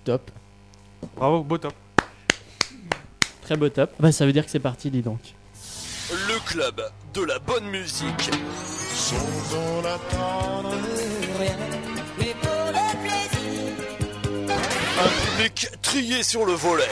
Top. Bravo, beau top. Très beau top. Bah ça veut dire que c'est parti, dis donc. Le club de la bonne musique. Sans en attendre rien, mais pour le plaisir. Un public trié sur le volet.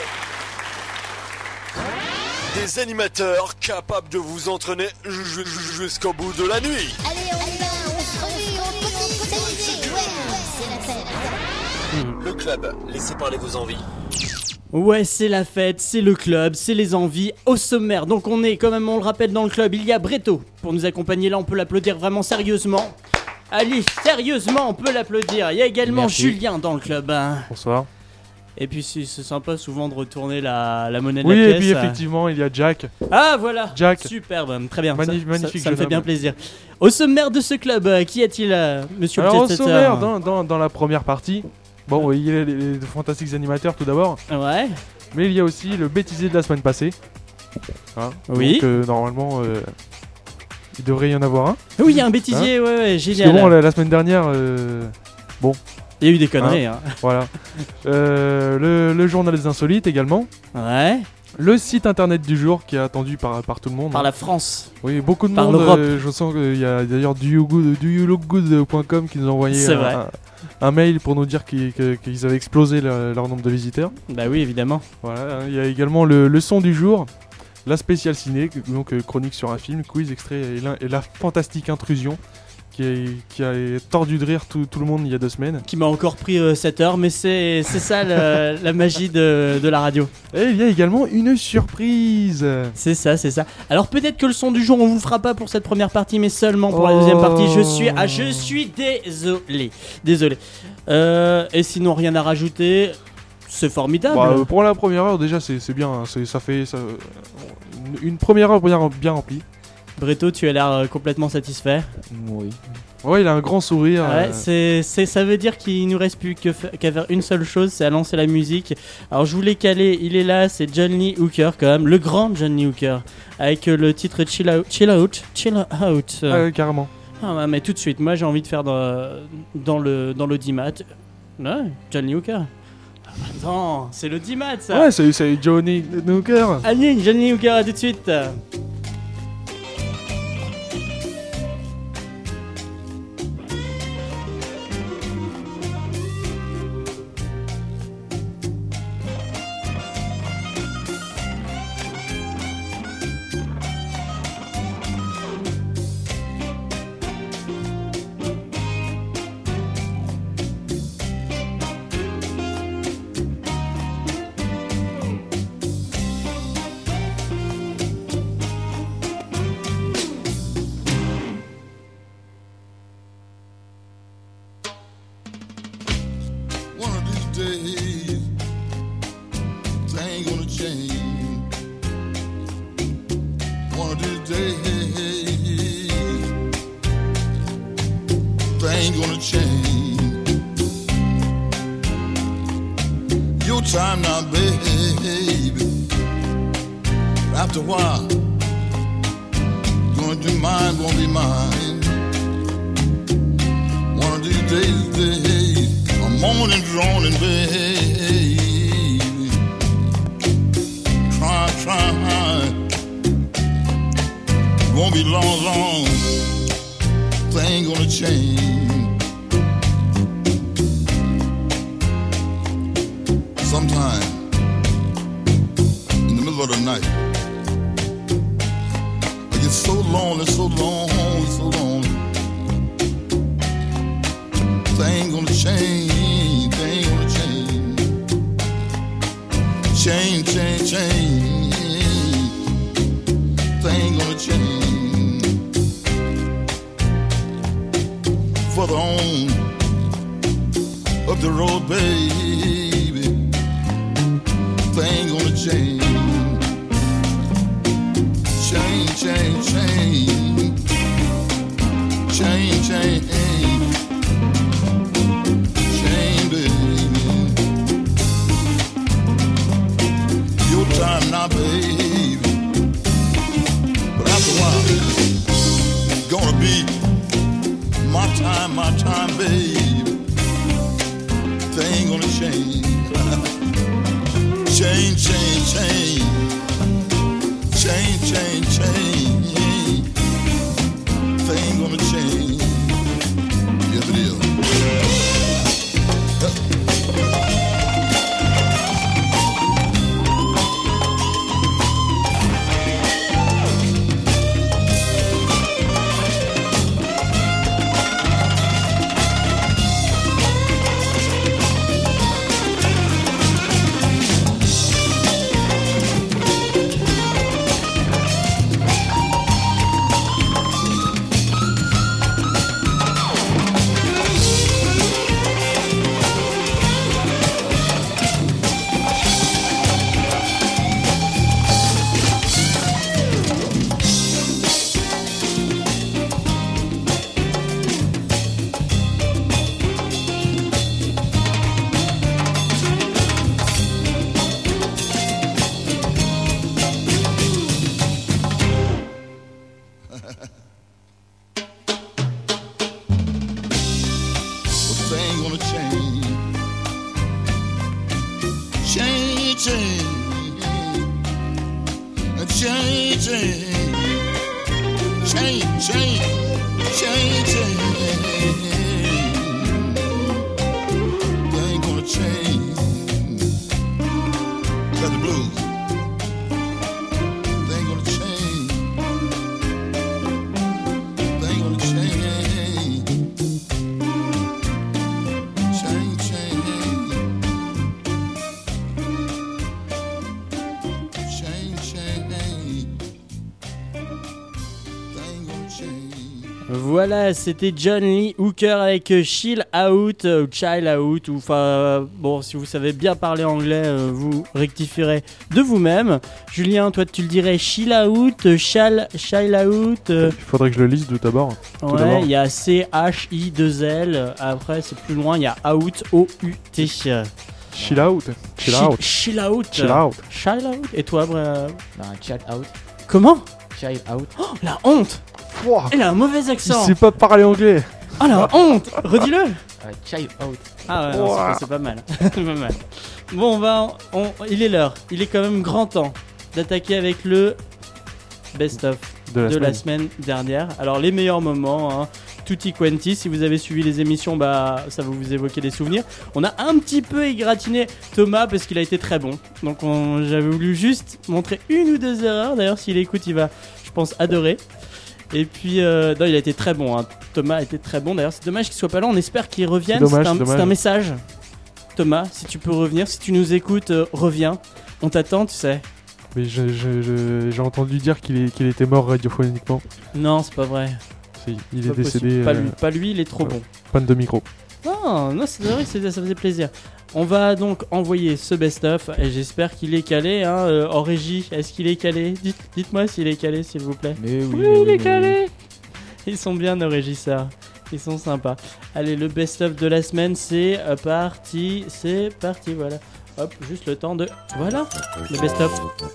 Des animateurs capables de vous entraîner jusqu'au bout de la nuit. Allez, on y va, on se réveille, on continue, s'amuser. Ouais, c'est la fête. Le club, laissez parler vos envies. Ouais, c'est la fête, c'est le club, c'est les envies. Au sommaire, donc on est, quand même, on le rappelle, dans le club. Il y a Breto pour nous accompagner. Là, on peut l'applaudir vraiment sérieusement. Allez, sérieusement, on peut l'applaudir. Il y a également Merci. Julien dans le club. Bonsoir. Et puis c'est sympa souvent de retourner la monnaie de Oui, la et pièce. puis effectivement, il y a Jack. Ah voilà, Jack. superbe, très bien. Magnifique Ça me fait jeune bien homme. plaisir. Au sommaire de ce club, qui a-t-il, monsieur Alors, le au jet-setter? sommaire, dans la première partie, bon, il y a les fantastiques animateurs tout d'abord, Ouais, mais il y a aussi le bêtisier de la semaine passée. Hein, Oui. Donc, normalement, il devrait y en avoir un. oui, il y a un bêtisier, ouais, Parce génial. que bon, la semaine dernière, Il y a eu des conneries, hein. voilà. Le journal des insolites également. Ouais, Le site internet du jour qui est attendu par tout le monde. par la France. Oui, beaucoup de par monde. l'Europe. Je sens qu'il y a d'ailleurs du youlookgood.com qui nous a envoyé C'est vrai. un mail pour nous dire qu'ils avaient explosé leur nombre de visiteurs. Bah oui, évidemment. Voilà, il y a également le son du jour, la spéciale ciné, donc chronique sur un film, quiz, extrait et la fantastique intrusion qui a tordu de rire tout le monde il y a 2 semaines. Qui m'a encore pris 7 heures, mais c'est ça la magie de la radio. Et il y a également une surprise. C'est ça. Alors peut-être que le son du jour on vous fera pas pour cette première partie, mais seulement pour la deuxième partie. Je suis désolé. Et sinon rien à rajouter. C'est formidable. Bah, pour la première heure déjà c'est bien, hein, ça fait une première heure bien remplie. Breto, tu as l'air complètement satisfait. Oui. Ouais, il a un grand sourire. Ouais, ça veut dire qu'il nous reste plus qu'à faire une seule chose, c'est à lancer la musique. Alors je voulais caler, il est là, c'est Johnny Hooker quand même, le grand Johnny Hooker, avec le titre Chill Out. Carrément. Ah ouais, mais tout de suite, moi j'ai envie de faire dans l'audimat. Ouais, Johnny Hooker. Attends, c'est l'audimat ça. Ouais, c'est Johnny Hooker. Allez, Johnny Hooker, à tout de suite. One of these days, things gonna change. One of these days, things gonna change. Your time now, baby. After a while, gonna be mine, gonna be mine. One of these days. Morning droning, baby. Try. Won't be long. Thing gonna change. Sometime in the middle of the night, I get so lonely. Thing gonna change. Change. Thing gonna change. Further on up the road, baby. Thing gonna change. Change. Time now, baby. But after a while, it's gonna be my time, baby. Thing gonna change. Chain, chain, chain. Chain, chain, chain. Thing gonna change. Yes, it is. Thing gonna change. Change, change. Change, change. Change, change. Change, change. Thing gonna change. Got the blues. Thing gonna change. Thing gonna change. Voilà, c'était John Lee Hooker avec Chill Out, Child Out, ou enfin, bon, si vous savez bien parler anglais, vous rectifierez de vous-même. Julien, toi, tu le dirais Chill Out, Child Out. Il faudrait que je le lise tout d'abord. Ouais, il y a C-H-I-2-L, après, c'est plus loin, il y a Out, O-U-T. Chill out. Chill out. Chill Out. Chill out. Child Out. Et toi, Child Out. Comment? Child Out. Oh, la honte! Wow. Il a un mauvais Il accent. sait pas parler anglais. Oh la honte. Redis-le. Child Out. Ah ouais, non, c'est pas mal. C'est pas mal. Bon, il est l'heure. Il est quand même grand temps d'attaquer avec le best-of de la semaine dernière. Alors, les meilleurs moments, hein, tutti quanti. Si vous avez suivi les émissions, bah, ça va vous évoquer des souvenirs. On a un petit peu égratigné Thomas parce qu'il a été très bon. Donc, j'avais voulu juste montrer une ou deux erreurs. D'ailleurs, s'il écoute, il va, je pense, adorer. Et puis, non, il a été très bon, hein. Thomas a été très bon. D'ailleurs, c'est dommage qu'il soit pas là. On espère qu'il revienne. C'est un message. Thomas, si tu peux revenir, si tu nous écoutes, reviens. On t'attend, tu sais. Mais j'ai entendu dire qu'il était mort radiophoniquement. Non, c'est pas vrai. Si, il est décédé. Pas lui, il est trop bon. Panne de micro. Non, c'est vrai que ça faisait plaisir. On va donc envoyer ce best-of et j'espère qu'il est calé, hein, en régie. Est-ce qu'il est calé? Dites-moi s'il est calé, s'il vous plaît. Mais oui, il est calé. Ils sont bien, nos régisseurs. Ils sont sympas. Allez, le best-of de la semaine, c'est parti. C'est parti, voilà. Hop, juste le temps de... Voilà, le best-of.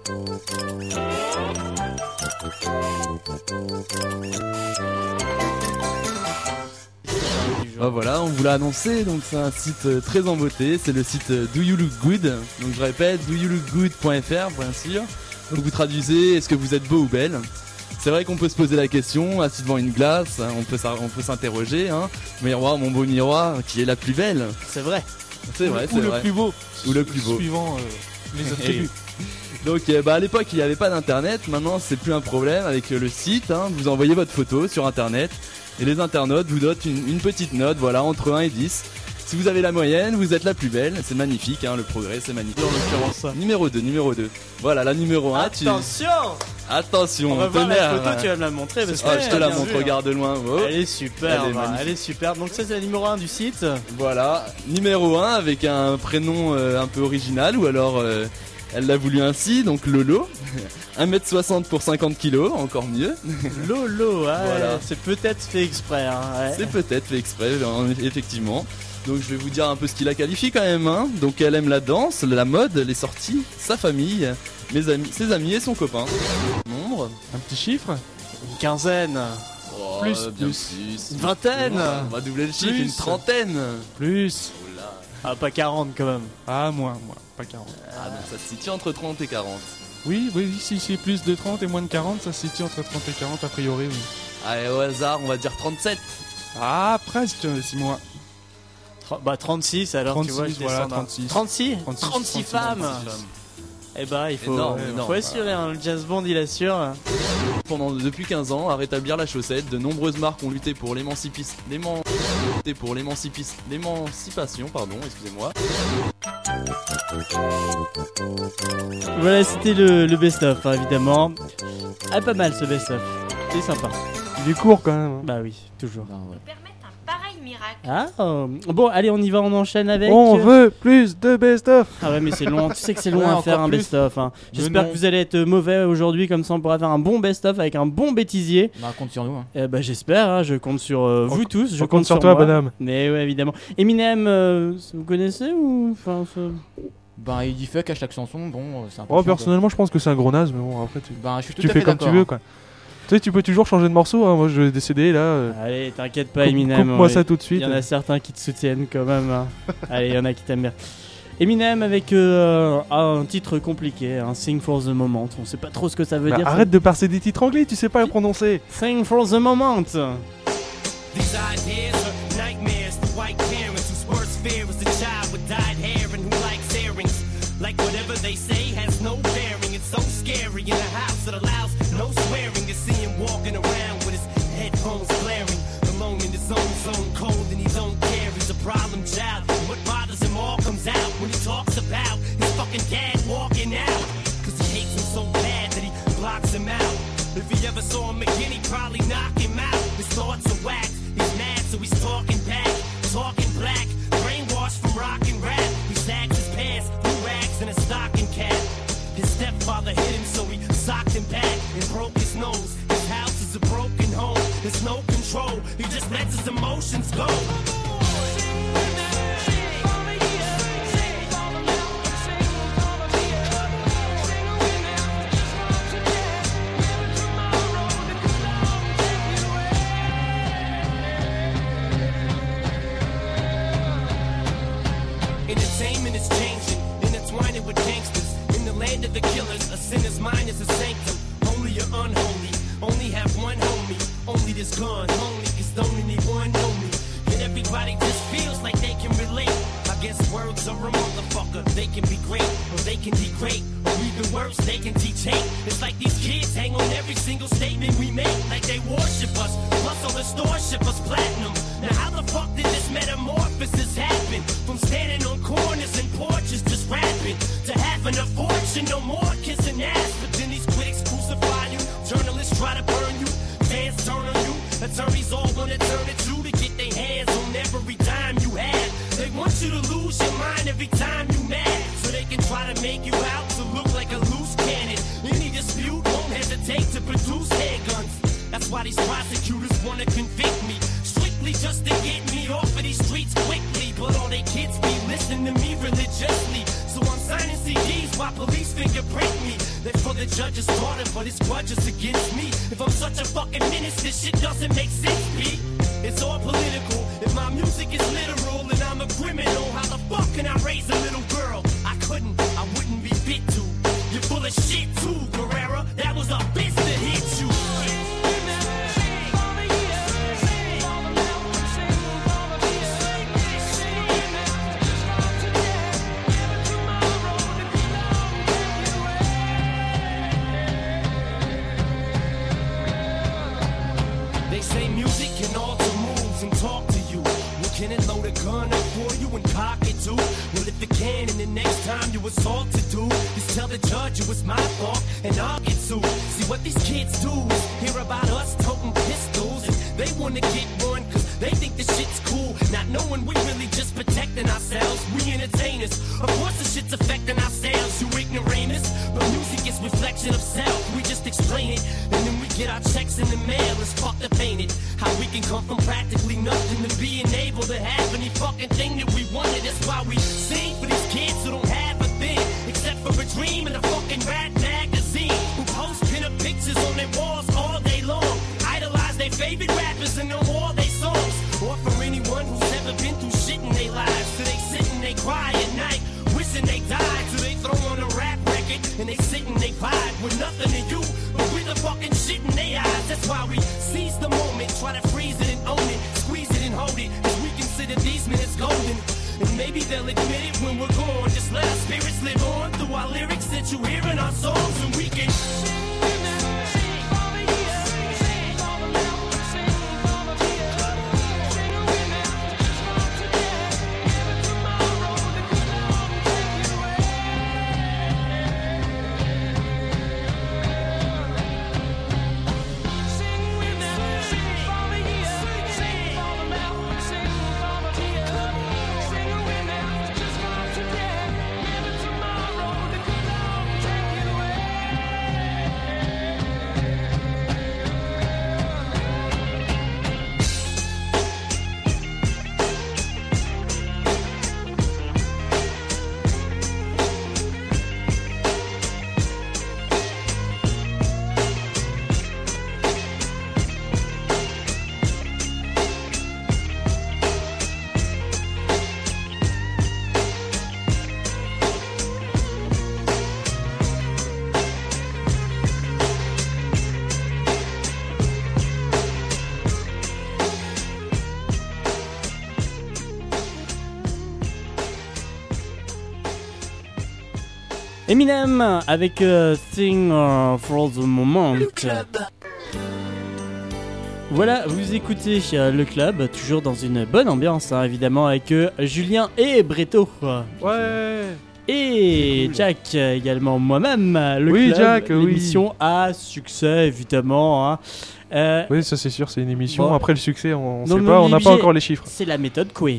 Ah voilà, on vous l'a annoncé, donc c'est un site très en beauté, c'est le site Do You Look Good, donc je répète, doyouluckgood.fr bien sûr, donc vous traduisez est-ce que vous êtes beau ou belle. C'est vrai qu'on peut se poser la question, assis devant une glace, on peut s'interroger, hein, miroir, mon beau miroir, qui est la plus belle? C'est vrai. C'est vrai, c'est Ou le vrai. plus beau. Ou le plus beau. Suivant les attributs. Donc à l'époque il n'y avait pas d'internet, maintenant c'est plus un problème avec le site, hein, vous envoyez votre photo sur internet et les internautes vous donnent une petite note, voilà, entre 1 et 10. Si vous avez la moyenne, vous êtes la plus belle, c'est magnifique, hein, le progrès c'est magnifique. En l'occurrence. Numéro 2. Voilà, la numéro 1, Attention, on va voir la tonnerre. photo, tu vas me la montrer parce que Je te la bien montre, sûr. regarde de loin. Oh. Elle est super, Elle est magnifique. Donc ça c'est la numéro 1 du site. Voilà, numéro 1 avec un prénom un peu original ou alors elle l'a voulu ainsi, donc Lolo. 1m60 pour 50 kg, encore mieux. Lolo, ouais, Voilà. c'est peut-être fait exprès. Hein, ouais. C'est peut-être fait exprès, effectivement. Donc je vais vous dire un peu ce qui la qualifie quand même, hein. Donc elle aime la danse, la mode, les sorties, sa famille, ses amis et son copain. Nombre. Un petit chiffre. Une quinzaine, Oh, Plus. bien plus. une vingtaine. On va doubler le chiffre, Plus. une trentaine. Plus. Oh là. Ah, pas 40 quand même. Ah, moins, pas 40. Ah donc ça se situe entre 30 et 40. Oui, si c'est plus de 30 et moins de 40, ça se situe entre 30 et 40 a priori, oui. Allez, au hasard, on va dire 37. Ah, presque, c'est moi. Bah 36 alors 36, tu vois, je voilà, descends d'un- 36. 36 36, 36 femmes. Eh bah il faut, Énorme, faut énorme. assurer, hein, le jazz band il assure. Depuis 15 ans, à rétablir la chaussette, de nombreuses marques ont lutté pour l'émancipation, pardon, excusez-moi. Voilà, c'était le best-of, hein, évidemment. Ah, pas mal ce best-of. C'est sympa. Il est court quand même. Hein. Bah oui, toujours. Non, ouais. Permettre un pareil miracle. Ah, bon, allez, on y va, on enchaîne avec. On veut plus de best-of. Ah ouais, mais c'est long. Tu sais que c'est long Ouais, à faire encore un plus. best-of. Hein. Mais J'espère non. que vous allez être mauvais aujourd'hui, comme ça on pourra faire un bon best-of avec un bon bêtisier. Bah, compte sur nous. Hein. Bah j'espère, hein, je compte sur vous tous. Je on compte sur sur toi, moi. madame. Mais ouais, évidemment. Eminem, vous connaissez ou enfin, Bah, il dit fuck à chaque chanson. Bon, c'est un peu. Oh, chiant, quoi. personnellement, je pense que c'est un gros naze, mais bon, après, Bah, je suis tout tu à fais fait comme tu d'accord, veux, hein. quoi. Tu sais, tu peux toujours changer de morceau, hein. Moi, je vais décéder là. Allez, t'inquiète pas, Eminem. Coupe-moi ouais. ça tout de Il suite. y en a certains qui te soutiennent quand même. Hein. Allez, il y en a qui t'aiment bien. Eminem avec un titre compliqué, un Sing for the Moment. On sait pas trop ce que ça veut Bah, dire. arrête de passer des titres anglais, tu sais pas le prononcer. Sing for the Moment. These ideas are nightmares to white parents whose worst fear is a child with dyed hair and who likes earrings. Like whatever they say has no bearing. It's so scary in a house that allows no swearing. To see him walking around with his headphones blaring, alone in his own zone, cold and he don't care. He's a problem child. And what bothers him all comes out when he talks about his fucking dad walking out. Cause he hates him so bad that he blocks him out. If he ever saw him again, he'd probably knock him out. His thoughts are whacked. He's mad, so he's talking back, talking black, brainwashed from rock and rap. He sags his pants, blue rags, and a stocking cap. His stepfather hit him, so he socked him back and broke his nose. His house is a broken home. There's no control. He just lets his emotions go. Entertainment is changing, intertwining with gangsters. In the land of the killers, a sinner's mind is a sanctum. Holy or unholy, only have one homie. Only this gun, only cause don't anyone know me. Yet everybody just feels like they can relate. I guess words are a motherfucker. They can be great, or they can degrade. Or even worse, they can teach hate. It's like these kids hang on every single statement we make. Like they worship us, plus all the stores ship us platinum. Now how the fuck did this metamorphosis happen? From standing on corners and porches just rapping to having a fortune, no more kissing ass. But then these critics crucify you, journalists try to burn you, fans turn on you, attorneys all wanna turn it to get their hands on every dime you have. They want you to lose your mind every time you mad, so they can try to make you out to look like a loose cannon. Any dispute won't hesitate to produce handguns. That's why these prosecutors wanna convict me, strictly just to get me off of these streets quickly. But all they kids be listening to me religiously, so I'm signing CDs while police fingerprint me. That for the judge's order, but it's grudges against me. If I'm such a fucking menace, this shit doesn't make sense, B. It's all political. If my music is literal and I'm a criminal, how the fuck can I raise a little girl? I couldn't, I wouldn't be fit to. You're full of shit too, Guerrera. That was a bitch that hit you. They say music can alter moods and talk to you. Well, can it load a gun up for you and cock it too? Well, if it can, and the next time you assault to do, just tell the judge it was my fault and I'll get sued. See what these kids do is hear about us toting pistols, and they wanna get one cause they think the shit's cool, not knowing we really just protecting ourselves. We entertainers, of course the shit's affecting ourselves, you ignoramus. But music is reflection of self, we just explain it, and then we get our checks in the mail. It's fucked up, ain't it? How we can come from practically nothing to being able to have any fucking thing that we wanted. That's why we sing for these kids who don't have a thing except for a dream and a fucking rat magazine, who post pin-up pictures on their walls all day long, idolize their favorite rappers and know all their songs. Or for anyone who's never been through shit in their lives, so they sit in their it, and they sit and they vibe with nothing to you. But we're the fucking shit in their eyes. That's why we seize the moment, try to freeze it and own it, squeeze it and hold it, as we consider these minutes golden. And maybe they'll admit it when we're gone. Just let our spirits live on through our lyrics that you hear in our songs, and we can Eminem avec Thing for the Moment. Voilà, vous écoutez le club, toujours dans une bonne ambiance, hein, évidemment, avec Julien et Breto. Ouais. Et Jack également, moi-même, le Oui, club, Jack, oui. l'émission à succès, évidemment. Hein. Oui, ça c'est sûr, c'est une émission. Bon. Après le succès, on Non, sait mais pas, on on est n'a pas obligé. encore les chiffres. C'est la méthode Coué.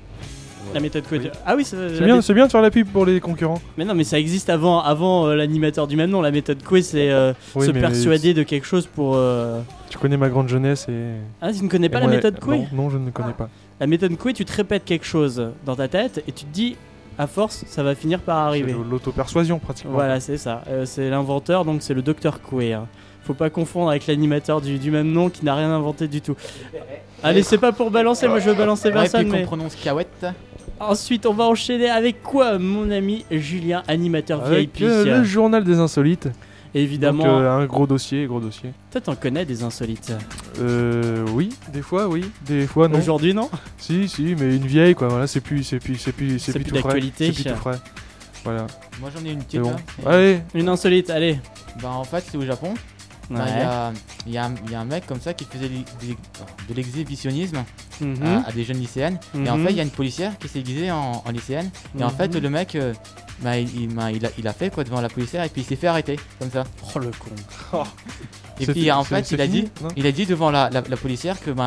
La méthode Coué. Oui. Ah oui, C'est bien de faire la pub pour les concurrents. Mais non, mais ça existe avant l'animateur du même nom. La méthode Coué, c'est Oui, se mais persuader de quelque chose pour. Tu connais ma grande jeunesse et. Ah, tu ne connais pas et la moi- méthode Coué? Non, je ne connais pas. La méthode Coué, tu te répètes quelque chose dans ta tête et tu te dis, à force, ça va finir par arriver. C'est l'auto-persuasion pratiquement. Voilà, c'est ça. C'est l'inventeur, donc c'est le docteur Coué. Hein. Faut pas confondre avec l'animateur du même nom qui n'a rien inventé du tout. Allez, c'est pas pour balancer, moi je veux balancer Ouais, personne. puis qu'on Mais... prononce Cahouette. Ensuite, on va enchaîner avec quoi, mon ami Julien, animateur Avec VIP. le journal des insolites. Évidemment, Donc, un gros dossier. toi t'en connais des insolites. Oui, des fois non. Aujourd'hui, non? Si, mais une vieille quoi. Voilà, c'est plus plus tout frais. d'actualité. C'est plus tout frais. Voilà. Moi j'en ai une C'est petite bon. là. Allez. Une insolite, allez. Bah en fait c'est au Japon. Bah, Ouais. il y a un mec comme ça qui faisait de l'exhibitionnisme Mhm. à des jeunes lycéennes. Et en Mhm. fait il y a une policière qui s'est déguisée en lycéenne. Et en Mhm. fait le mec il a fait quoi devant la policière et puis il s'est fait arrêter comme ça. Oh le con. Et C'est- puis en c'est- fait c'est il a fini, dit non il a dit devant la policière que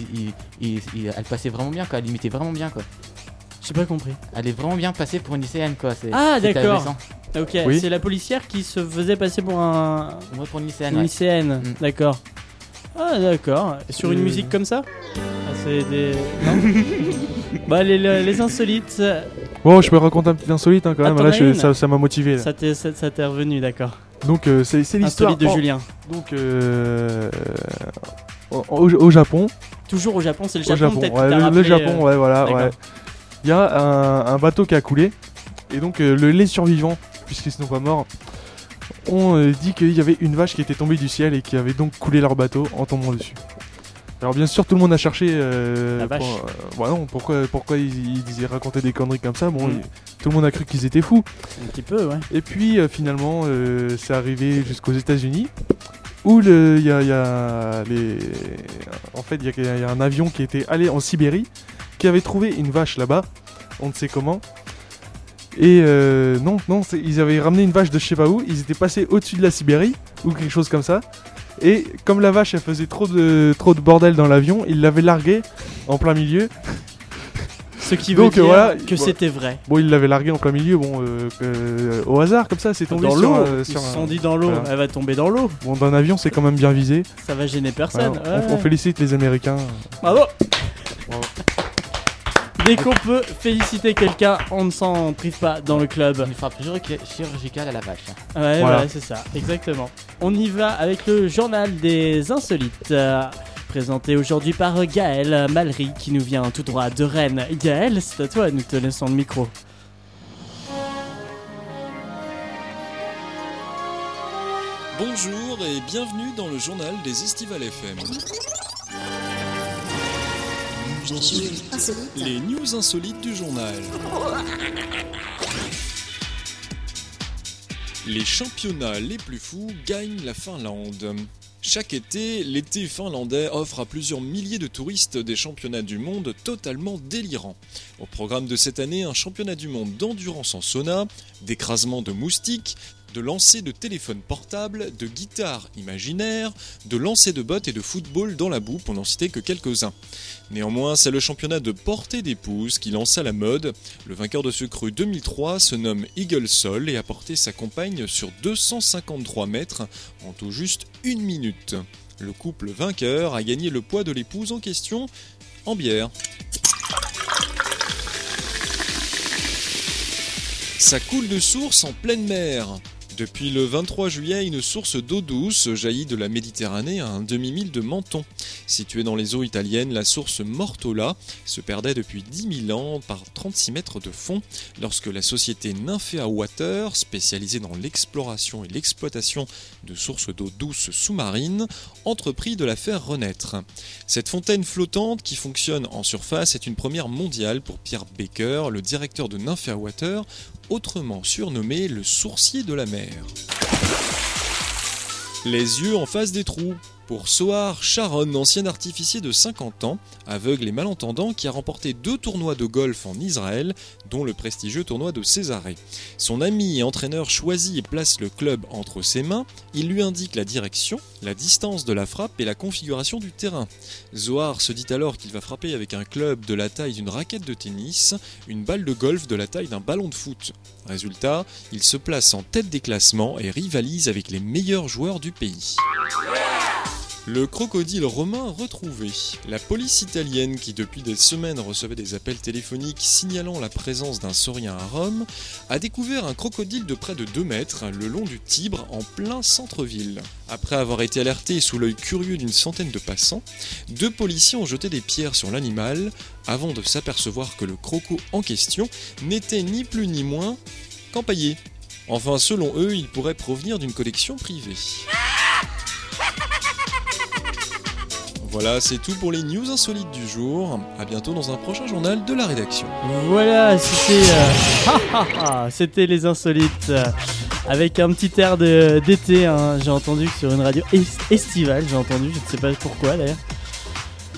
elle passait vraiment bien quoi, elle imitait vraiment bien quoi. J'ai pas compris. Elle est vraiment bien passée pour une lycéenne quoi. Ah, c'était d'accord. ahurissant. Ok, Oui. c'est la policière qui se faisait passer pour un Moi pour une lycéenne. une Ouais. lycéenne. Mm. D'accord. Ah, d'accord. Et sur une musique comme ça? Ah, c'est des. Non. Bah, les insolites, Bon, je peux raconter un petit insolite hein, quand Ah, même. t'en Là, as une ça m'a motivé. Là. ça t'est revenu, d'accord. Donc c'est l'histoire Insolite de Julien. Donc au Japon. Toujours au Japon, c'est le Au Japon, Japon, peut-être. ouais, que t'as le rappelé, Japon, ouais, voilà, d'accord. ouais. Il y a un bateau qui a coulé, et donc les survivants, puisqu'ils ne sont pas morts, ont dit qu'il y avait une vache qui était tombée du ciel et qui avait donc coulé leur bateau en tombant dessus. Alors bien sûr, tout le monde a cherché. La vache. Non, pourquoi ils racontaient des conneries comme ça. Bon, Mm. tout le monde a cru qu'ils étaient fous. Un petit peu, ouais. Et puis finalement, c'est arrivé jusqu'aux États-Unis, où il y a un avion qui était allé en Sibérie, qui avait trouvé une vache là-bas, on ne sait comment. Et ils avaient ramené une vache de je sais pas où, ils étaient passés au-dessus de la Sibérie, ou quelque chose comme ça. Et comme la vache elle faisait trop de bordel dans l'avion, ils l'avaient larguée en plein milieu. Ce qui veut Donc, dire voilà, que bon. c'était vrai. Bon, ils l'avaient larguée en plein milieu, au hasard comme ça, c'est tombé Dans sur, l'eau, euh, ils sur se un- sont dit dans l'eau, voilà. elle va tomber dans l'eau. Bon, d'un avion, c'est quand même bien visé. Ça va gêner personne. Voilà, ouais. on félicite les Américains. Bravo. Bravo. Dès qu'on peut féliciter quelqu'un, on ne s'en prive pas dans le club. Une frappe chirurgicale à la vache. Ouais, Voilà. c'est ça, exactement. On y va avec le journal des insolites, présenté aujourd'hui par Gaël Malry, qui nous vient tout droit de Rennes. Gaël, c'est à toi, nous te laissons le micro. Bonjour et bienvenue dans le journal des Estival FM. Les news insolites du journal. Les championnats les plus fous gagnent la Finlande. Chaque été, l'été finlandais offre à plusieurs milliers de touristes des championnats du monde totalement délirants. Au programme de cette année, un championnat du monde d'endurance en sauna, d'écrasement de moustiques, de lancer de téléphones portables, de guitares imaginaires, de lancer de bottes et de football dans la boue, pour n'en citer que quelques-uns. Néanmoins, c'est le championnat de portée d'épouse qui lance à la mode. Le vainqueur de ce cru 2003 se nomme Eagle Sol et a porté sa compagne sur 253 mètres en tout juste 1 minute. Le couple vainqueur a gagné le poids de l'épouse en question en bière. Ça coule de source en pleine mer. Depuis le 23 juillet, une source d'eau douce jaillit de la Méditerranée à un demi-mille de Menton. Située dans les eaux italiennes, la source Mortola se perdait depuis 10 000 ans par 36 mètres de fond lorsque la société Nymphea Water, spécialisée dans l'exploration et l'exploitation de sources d'eau douce sous-marines, entreprit de la faire renaître. Cette fontaine flottante qui fonctionne en surface est une première mondiale pour Pierre Baker, le directeur de Nymphea Water, autrement surnommé le sourcier de la mer. Les yeux en face des trous. Pour Sohar Sharon, ancien artificier de 50 ans, aveugle et malentendant, qui a remporté 2 tournois de golf en Israël, dont le prestigieux tournoi de Césarée. Son ami et entraîneur choisit et place le club entre ses mains. Il lui indique la direction, la distance de la frappe et la configuration du terrain. Zohar se dit alors qu'il va frapper avec un club de la taille d'une raquette de tennis, une balle de golf de la taille d'un ballon de foot. Résultat, il se place en tête des classements et rivalise avec les meilleurs joueurs du pays. Le crocodile romain retrouvé. La police italienne, qui depuis des semaines recevait des appels téléphoniques signalant la présence d'un saurien à Rome, a découvert un crocodile de près de 2 mètres le long du Tibre en plein centre-ville. Après avoir été alerté sous l'œil curieux d'une centaine de passants, 2 policiers ont jeté des pierres sur l'animal avant de s'apercevoir que le croco en question n'était ni plus ni moins qu'empaillé. Enfin, selon eux, il pourrait provenir d'une collection privée. Voilà, c'est tout pour les news insolites du jour. À bientôt dans un prochain journal de la rédaction. Voilà, c'était les insolites avec un petit air d'été. Hein. J'ai entendu sur une radio estivale, je ne sais pas pourquoi d'ailleurs. Hein ?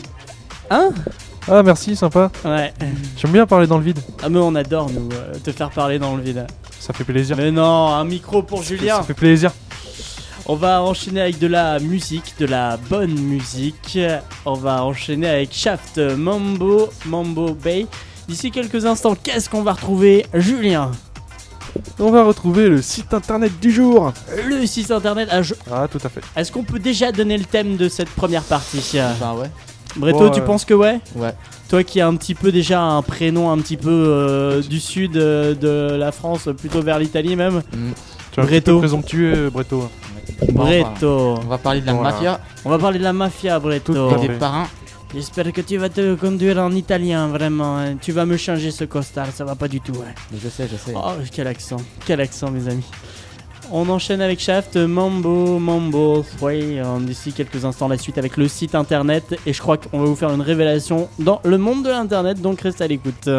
Ah merci, sympa. Ouais. J'aime bien parler dans le vide. Ah mais on adore nous te faire parler dans le vide. Ça fait plaisir. Mais non, un micro pour Julien. Ça fait plaisir. On va enchaîner avec de la musique, de la bonne musique. On va enchaîner avec Shaft, Mambo Bay. D'ici quelques instants, qu'est-ce qu'on va retrouver, Julien ? On va retrouver le site internet du jour. Le site internet. Ah, tout à fait. Est-ce qu'on peut déjà donner le thème de cette première partie ? Bah ouais. Breto, tu penses que ouais ? Ouais. Toi qui as un petit peu déjà un prénom un petit peu du sud de la France, plutôt vers l'Italie même. Tu es un petit peu présomptueux, Breto. Breto. On va parler de la mafia. On va parler de la mafia, Breto. Et des parrains. J'espère que tu vas te conduire en italien, vraiment. Tu vas me changer ce costard, ça va pas du tout. Ouais. Mais je sais. Oh, quel accent, mes amis. On enchaîne avec Shaft, Mambo 3. D'ici quelques instants, la suite avec le site internet. Et je crois qu'on va vous faire une révélation dans le monde de l'internet, donc reste à l'écoute.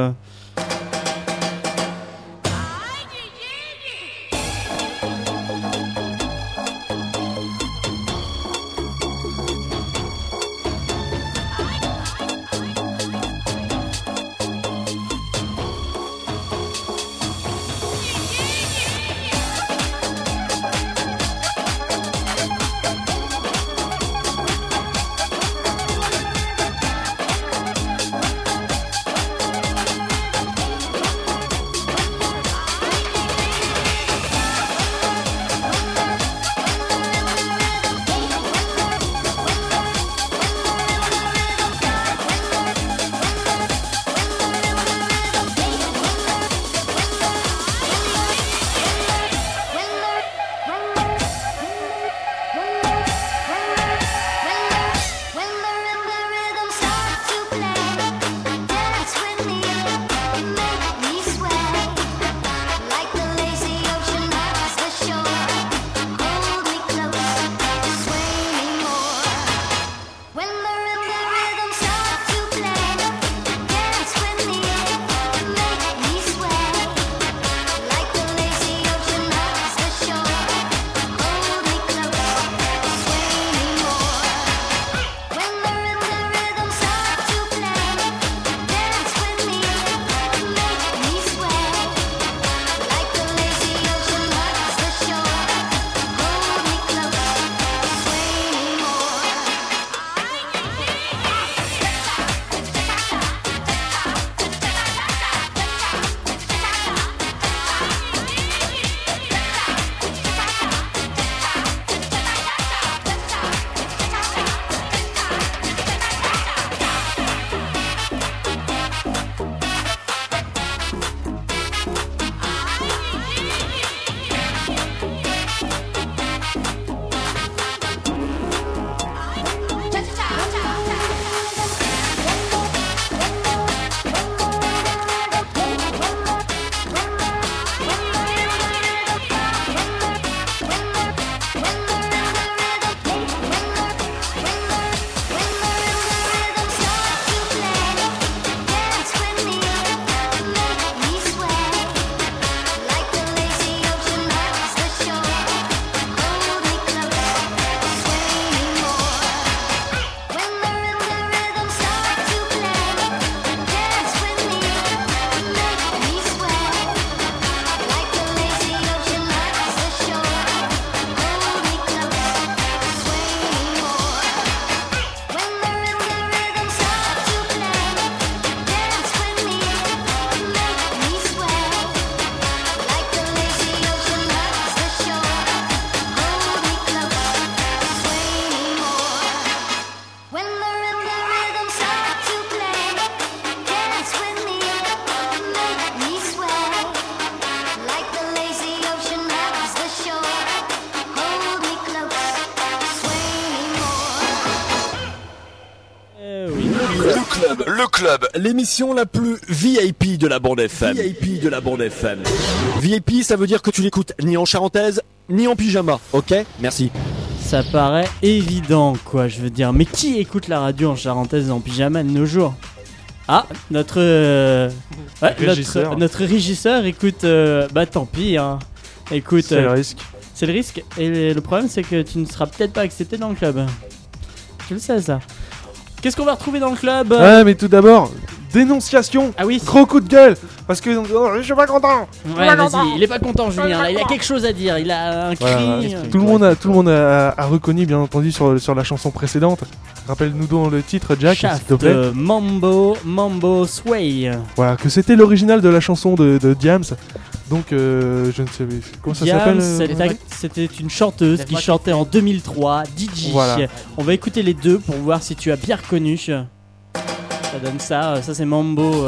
Le club, l'émission la plus VIP de la bande FM. VIP de la bande FM. VIP, ça veut dire que tu l'écoutes ni en charentaise, ni en pyjama, ok? Merci. Ça paraît évident, quoi, je veux dire. Mais qui écoute la radio en charentaise et en pyjama de nos jours? Ah, notre Régisseur. notre régisseur écoute. Bah tant pis, hein. Écoute, C'est le risque. c'est le risque. Et le problème, c'est que tu ne seras peut-être pas accepté dans le club. Je le sais, ça. Qu'est-ce qu'on va retrouver dans le club? Ouais, mais tout d'abord, dénonciation. Ah oui. Gros coup de gueule. Parce que je suis pas content. Ouais, vas-y. Il est pas content, Julien. Là, il a quelque chose à dire. Il a un Voilà, cri. tout le monde a reconnu, bien entendu, sur la chanson précédente. Rappelle-nous donc le titre, Jack, s'il Shaft, te plaît. Mambo Sway. Voilà, que c'était l'original de la chanson de Diams. Donc, je ne sais comment ça Diams, s'appelle. c'était une chanteuse qui chantait en 2003, DJ. Voilà. On va écouter les deux pour voir si tu as bien reconnu. Ça donne ça, ça c'est Mambo.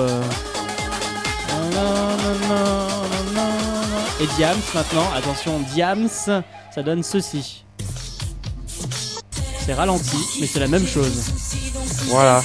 Et Diams maintenant, attention, Diams, ça donne ceci. C'est ralenti, mais c'est la même chose. Voilà.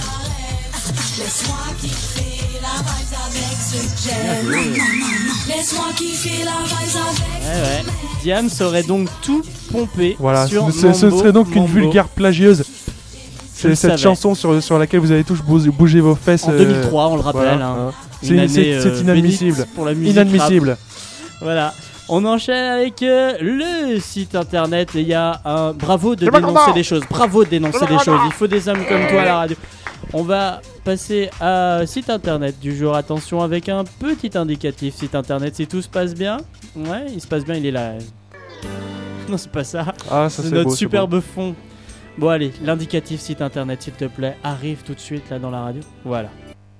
Ouais. Diams aurait donc tout pompé Voilà, sur ce Mambo, serait donc une Mambo. vulgaire plagieuse. Je le C'est cette savais. chanson sur laquelle vous avez tous bougé vos fesses. En 2003, on le rappelle. voilà, hein. C'est Une année, c'est inadmissible. bénite pour la musique Inadmissible. rap. Voilà. On enchaîne avec le site internet et il y a un bravo de dénoncer des choses. Bravo de dénoncer des choses. Il faut des hommes comme toi à la radio. On va passer à site internet du jour. Attention avec un petit indicatif site internet si tout se passe bien. Ouais, il se passe bien, il est là. Non, c'est pas ça. Ah, ça C'est c'est notre beau, c'est superbe fond. Bon allez, l'indicatif site internet s'il te plaît arrive tout de suite là dans la radio. Voilà.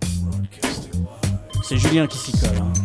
C'est Julien qui s'y colle. Hein.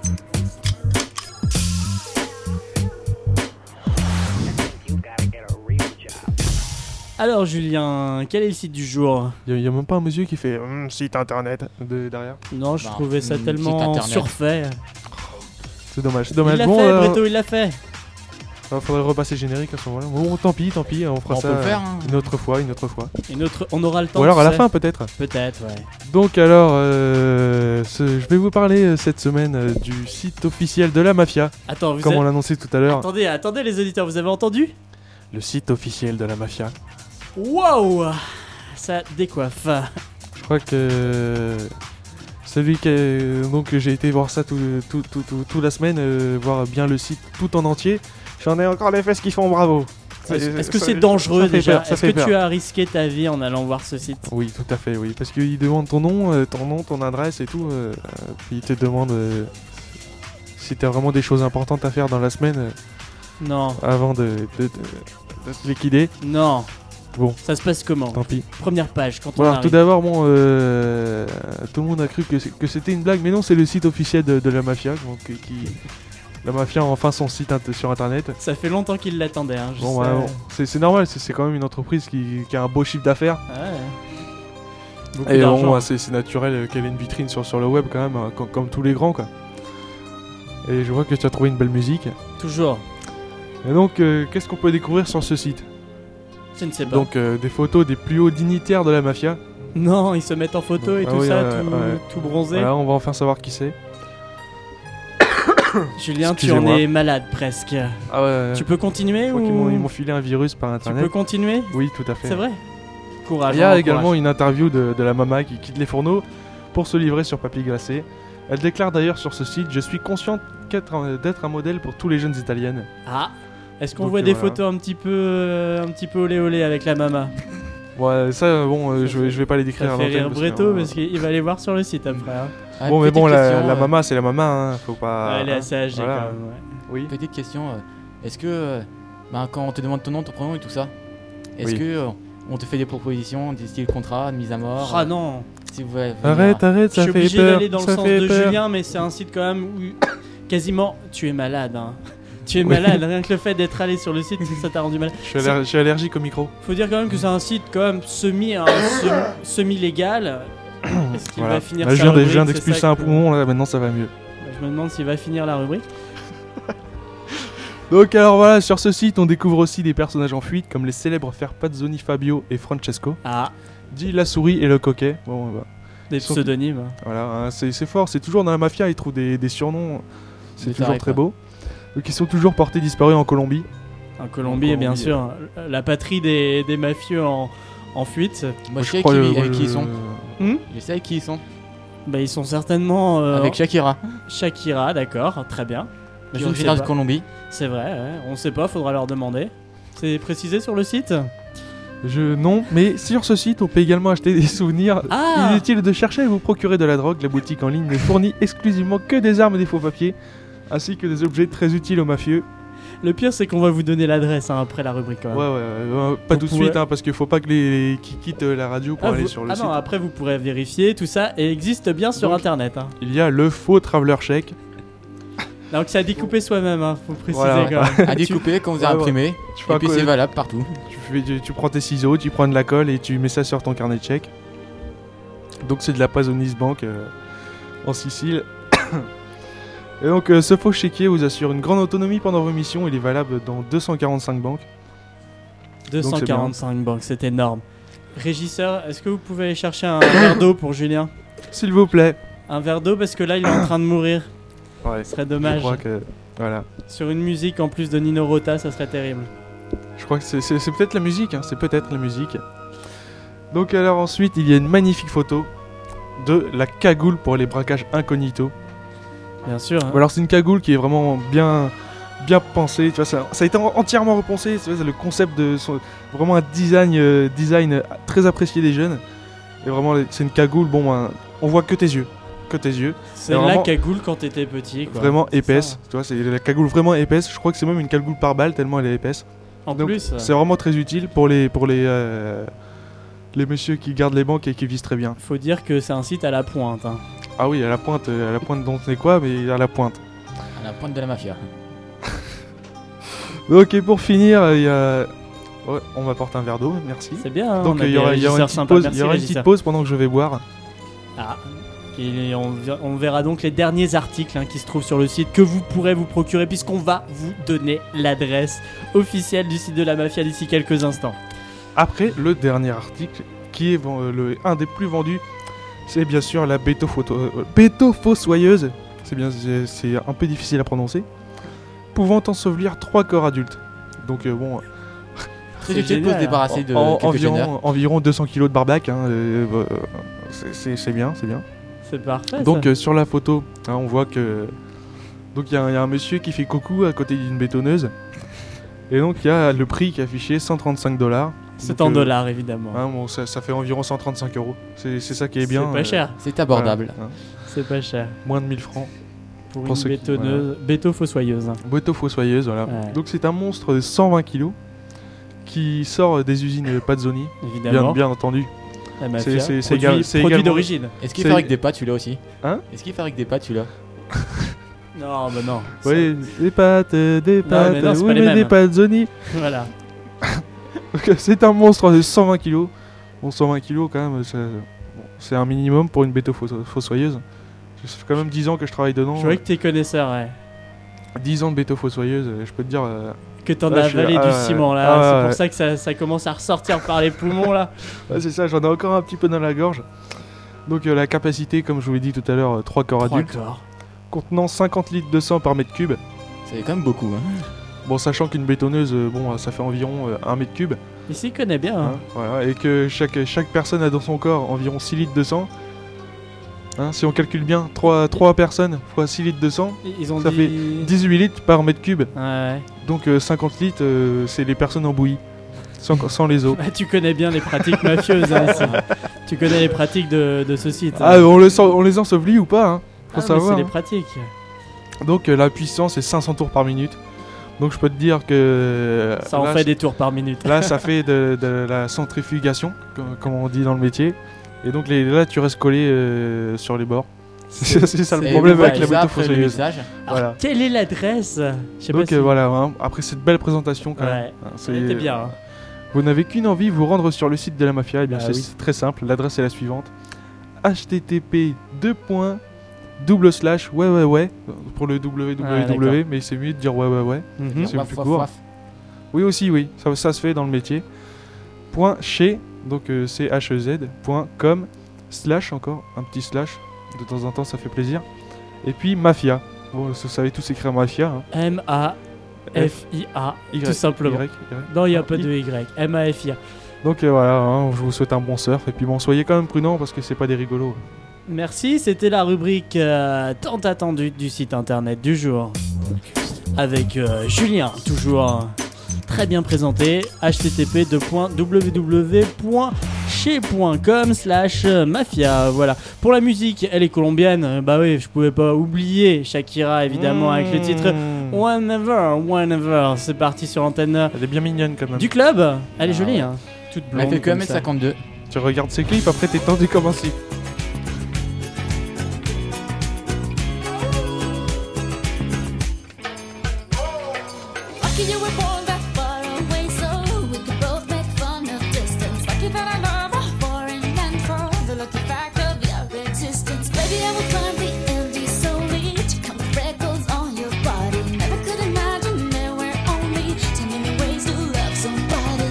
Alors Julien, quel est le site du jour? Il y a même pas un monsieur qui fait site internet derrière. Non, je Non, trouvais ça site tellement internet. surfait. C'est dommage. Il l'a Bon, fait, Breto, il l'a fait. faudrait repasser générique à ce moment-là. Bon, tant pis, on fera On ça peut le faire, hein. une autre fois. On aura le temps. Ou alors tu à la sais. fin peut-être. Peut-être, ouais. Donc alors, je vais vous parler cette semaine du site officiel de la mafia, Attends, vous comme on avez... l'a annoncé tout à l'heure. Attendez les auditeurs, vous avez entendu? Le site officiel de la mafia. Waouh, ça décoiffe. Je crois que celui donc j'ai été voir ça toute la semaine, voir bien le site tout en entier. J'en ai encore les fesses qui font bravo. Est-ce que c'est dangereux ça fait déjà? peur, ça Est-ce fait que tu peur. as risqué ta vie en allant voir ce site? Oui, tout à fait, oui. Parce qu'il demande ton nom, ton adresse et tout. Puis il te demande si t'as vraiment des choses importantes à faire dans la semaine Non, avant de te liquider. non. Bon, Ça se passe comment? tant pis. Première page, quand on Voilà, arrive. tout d'abord, bon, tout le monde a cru que c'était une blague, mais non, c'est le site officiel de la mafia. Donc, la mafia a enfin son site sur internet. Ça fait longtemps qu'il l'attendait, hein, je Bon, sais. ouais, bon, c'est normal, c'est quand même une entreprise qui a un beau chiffre d'affaires. Ouais. Beaucoup Et d'argent. bon, ouais, c'est naturel qu'elle ait une vitrine sur le web quand même, comme tous les grands, quoi. Et je vois que tu as trouvé une belle musique. Toujours. Et donc, qu'est-ce qu'on peut découvrir sur ce site? Je ne sais pas. Donc, des photos des plus hauts dignitaires de la mafia. Non, ils se mettent en photo et Ah tout oui, ça, ouais, tout, ouais. tout bronzé. Voilà, on va enfin savoir qui c'est. Julien, tu en Excusez-moi. es malade presque. Ah ouais, Tu peux continuer je crois ou... qu'ils m'ont filé un virus par Tu internet. peux continuer? Oui, tout à fait. C'est vrai? Courage. Il y a hein, également courage. une interview de la maman qui quitte les fourneaux pour se livrer sur papier glacé. Elle déclare d'ailleurs sur ce site: je suis consciente d'être un modèle pour tous les jeunes italiennes. Ah, est-ce qu'on Donc, voit des voilà. photos un petit peu olé olé avec la maman? Ouais, ça, bon, je vais pas les décrire Ça à fait l'antenne rire parce que, Breto parce qu'il va aller voir sur le site après. Hein. Ah, bon, mais petite bon, question, la maman, c'est la maman, hein, faut pas. Ouais, elle est assez âgée voilà. quand même. Ouais. Oui. Petite question, est-ce que quand on te demande ton nom, ton prénom et tout ça, est-ce Oui. que on te fait des propositions, des styles contrat, de mise à mort Ah non, si vous voulez venir- Arrête, je ça suis fait obligé peur. d'aller dans le ça sens fait de peur. Julien, mais c'est un site quand même où quasiment tu es malade. Hein. Tu es Oui. malade, rien que le fait d'être allé sur le site, ça t'a rendu malade. Je suis allergique au micro. Faut dire quand même que c'est un site quand même semi-légal. Est-ce qu'il Voilà. va finir Là, je sa viens rubrique, c'est d'expulser ça un que- poumon, là, maintenant ça va mieux. Je me demande s'il va finir la rubrique. Donc alors voilà, sur ce site, on découvre aussi des personnages en fuite comme les célèbres frères Pazzoni Fabio et Francesco, Ah, dit la souris et le coquet. Bon, bah, des Ils sont- pseudonymes. voilà, hein, c'est fort, c'est toujours dans la mafia, ils trouvent des surnoms, c'est Des toujours tarés, très quoi. beau. Donc ils sont toujours portés disparus en Colombie. En Colombie, bien sûr. La patrie des mafieux en fuite. Moi, je sais crois avec qui ils sont. Hmm Je sais avec qui ils sont. Bah, ils sont certainement. Avec Shakira. Shakira, d'accord, très bien. Qui est Je ne sais originaire de pas. Colombie. C'est vrai, ouais. On sait pas, faudra leur demander. C'est précisé sur le site? Non, mais sur ce site, on peut également acheter des souvenirs. Ah Inutile de chercher et vous procurer de la drogue. La boutique en ligne ne fournit exclusivement que des armes et des faux papiers, ainsi que des objets très utiles aux mafieux. Le pire, c'est qu'on va vous donner l'adresse après la rubrique quand même. Pas Vous tout de pouvez- suite, hein, parce qu'il faut pas que les qui quittent la radio pour aller sur le site. non, après vous pourrez vérifier tout ça et existe bien sur Donc- internet. Hein. Il y a le faux traveler check. Donc c'est à découper soi-même, hein, faut préciser Voilà. quand même. À découper quand vous Ouais, avez ouais. imprimé. Tu fais Et un puis co- c'est valable partout. tu prends tes ciseaux, tu prends de la colle et tu mets ça sur ton carnet de chèques. Donc c'est de la Pazonis Bank en Sicile. Et donc ce faux chéquier vous assure une grande autonomie pendant vos missions. Il est valable dans 245 banques. 245 banques, c'est énorme. Régisseur, est-ce que vous pouvez aller chercher un verre d'eau pour Julien? S'il vous plaît. Un verre d'eau parce que là il est en train de mourir. Ouais. Ce serait Je dommage. crois que voilà. Sur une musique en plus de Nino Rota, ça serait terrible. Je crois que c'est peut-être la musique. Hein. C'est peut-être la musique. Donc alors ensuite il y a une magnifique photo de la cagoule pour les braquages incognito. Bien sûr. Hein. Ou alors c'est une cagoule qui est vraiment bien pensée, tu vois, ça a été entièrement repensé, tu vois, c'est le concept de vraiment un design très apprécié des jeunes. Et vraiment c'est une cagoule, bon ben, on voit que tes yeux. C'est Et la vraiment- cagoule quand t'étais petit. Quoi. Vraiment C'est épaisse, ça. tu vois, c'est la cagoule vraiment épaisse. Je crois que c'est même une cagoule par balle tellement elle est épaisse. En Donc, plus, c'est vraiment très utile pour les messieurs qui gardent les banques et qui visent très bien. faut dire que c'est un site à la pointe. Hein. Ah oui, à la pointe dont c'est quoi, mais à la pointe. À la pointe de la mafia. Ok, pour finir, il y a. Ouais, on m'apporte un verre d'eau, merci. C'est bien. Hein, Donc on a il y des aura une régisseurs petite sympas. pause, Merci, il y aura une régisseur. petite pause pendant que je vais boire. Ah. Et on verra donc les derniers articles qui se trouvent sur le site que vous pourrez vous procurer puisqu'on va vous donner l'adresse officielle du site de la mafia d'ici quelques instants. Après, le dernier article, qui est un des plus vendus, c'est bien sûr la béto-fossoyeuse. C'est un peu difficile à prononcer. Pouvant ensevelir 3 corps adultes. Donc bon, Très C'est utile pour se génial, débarrasser de quelques génères. environ 200 kilos de barbac. Hein, c'est bien. C'est parfait. Donc ça. sur la photo, hein, on voit que donc il y a un monsieur qui fait coucou à côté d'une bétonneuse. Et donc il y a le prix qui est affiché, $135. C'est Donc, en dollars évidemment. hein, bon, ça fait environ 135 €. C'est ça qui est bien. C'est pas cher. C'est abordable. voilà, hein. C'est pas cher. Moins de 1000 francs. Pour Pour une ceux qui- bétonneuse, béto-fossoyeuse. Béto-fossoyeuse, voilà. Ouais. Donc c'est un monstre de 120 kg qui sort des usines Pazzoni, Évidemment. bien entendu. La mafia. c'est Produit- égal- c'est produit également- d'origine. Est-ce qu'il C'est- fabrique des pâtes celui-là aussi Hein Est-ce qu'il fabrique des pâtes celui-là Non, bah non. Oui, des pâtes, mais non, c'est oui, pas les mais des mêmes. Pazzoni. Voilà. Donc, c'est un monstre de 120 kg. Bon, 120 kg quand même, c'est un minimum pour une béto-fossoyeuse. Ça fait quand même 10 ans que je travaille dedans. Je vois que t'es connaisseur, ouais. 10 ans de béto-fossoyeuse, je peux te dire. Que t'en Là, as je suis- avalé ah, du ouais. ciment là. Ah, c'est ouais. pour ça que ça commence à ressortir par les poumons là. Ouais, c'est ça, j'en ai encore un petit peu dans la gorge. Donc la capacité, comme je vous l'ai dit tout à l'heure, 3 corps adultes, D'accord. contenant 50 litres de sang par mètre cube. C'est quand même beaucoup. Hein. Bon, sachant qu'une bétonneuse, bon, ça fait environ 1 mètre cube. Il s'y connaît bien. Hein. Hein, voilà, et que chaque personne a dans son corps environ 6 litres de sang. Hein, si on calcule bien, 3 personnes fois 6 litres de sang, Ils ont ça dit... fait 18 litres par mètre cube. Ouais. Donc 50 litres, c'est les personnes en bouillie, sans les os. Bah, tu connais bien les pratiques mafieuses hein, ici. Tu connais les pratiques de ce site. Ah, hein. on les ensevelit ou pas, hein, faut Ah, mais savoir. c'est les hein. pratiques. Donc la puissance est 500 tours par minute. Donc je peux te dire que Ça en là, fait des tours par minute. là ça fait de la centrifugation, comme on dit dans le métier. Et donc là tu restes collé sur les bords. C'est ça le Et problème vous avec voyez la ça après le béto-fossoyeuse. message. Alors, Voilà. quelle est l'adresse? Je sais pas Donc si... voilà, hein, après cette belle présentation quand même. Ouais. Hein, Ça était bien. Hein. Vous n'avez qu'une envie, vous rendre sur le site de la mafia. Et bien Ah c'est oui. c'est très simple, l'adresse est la suivante. http /ouais pour le www, d'accord. mais c'est mieux de dire ouais. Mhm. C'est Waf, plus waf, court. waf. Oui aussi, oui, ça se fait dans le métier. .chez, donc CHEZ.com / encore, un petit slash, de temps en temps ça fait plaisir. Et puis Mafia, bon vous savez tous écrire Mafia. Hein. M-A-F-I-A, Y, tout simplement. Y. Non, il n'y a Ah, pas de Y. M-A-F-I-A. Donc voilà, hein, je vous souhaite un bon surf. Et puis bon, soyez quand même prudents parce que c'est pas des rigolos. Merci, c'était la rubrique tant attendue du site internet du jour. Avec Julien, toujours très bien présenté. http://chez.com/mafia. Voilà. Pour la musique, elle est colombienne. Bah oui, je pouvais pas oublier Shakira, évidemment, avec le titre Whenever. C'est parti sur l'antenne Elle est bien mignonne quand même. du club. Elle est jolie, hein. Toute blonde. Elle fait que comme ça. 1m52. Tu regardes ses clips, après t'es tendu comme un slip. Lucky you were born that far away, so we could both make fun of distance. Lucky that I love a foreign land for the lucky fact of your existence. Baby, I will climb the Andes solely to count the freckles on your body. Never could imagine there were only 10 million ways to love somebody.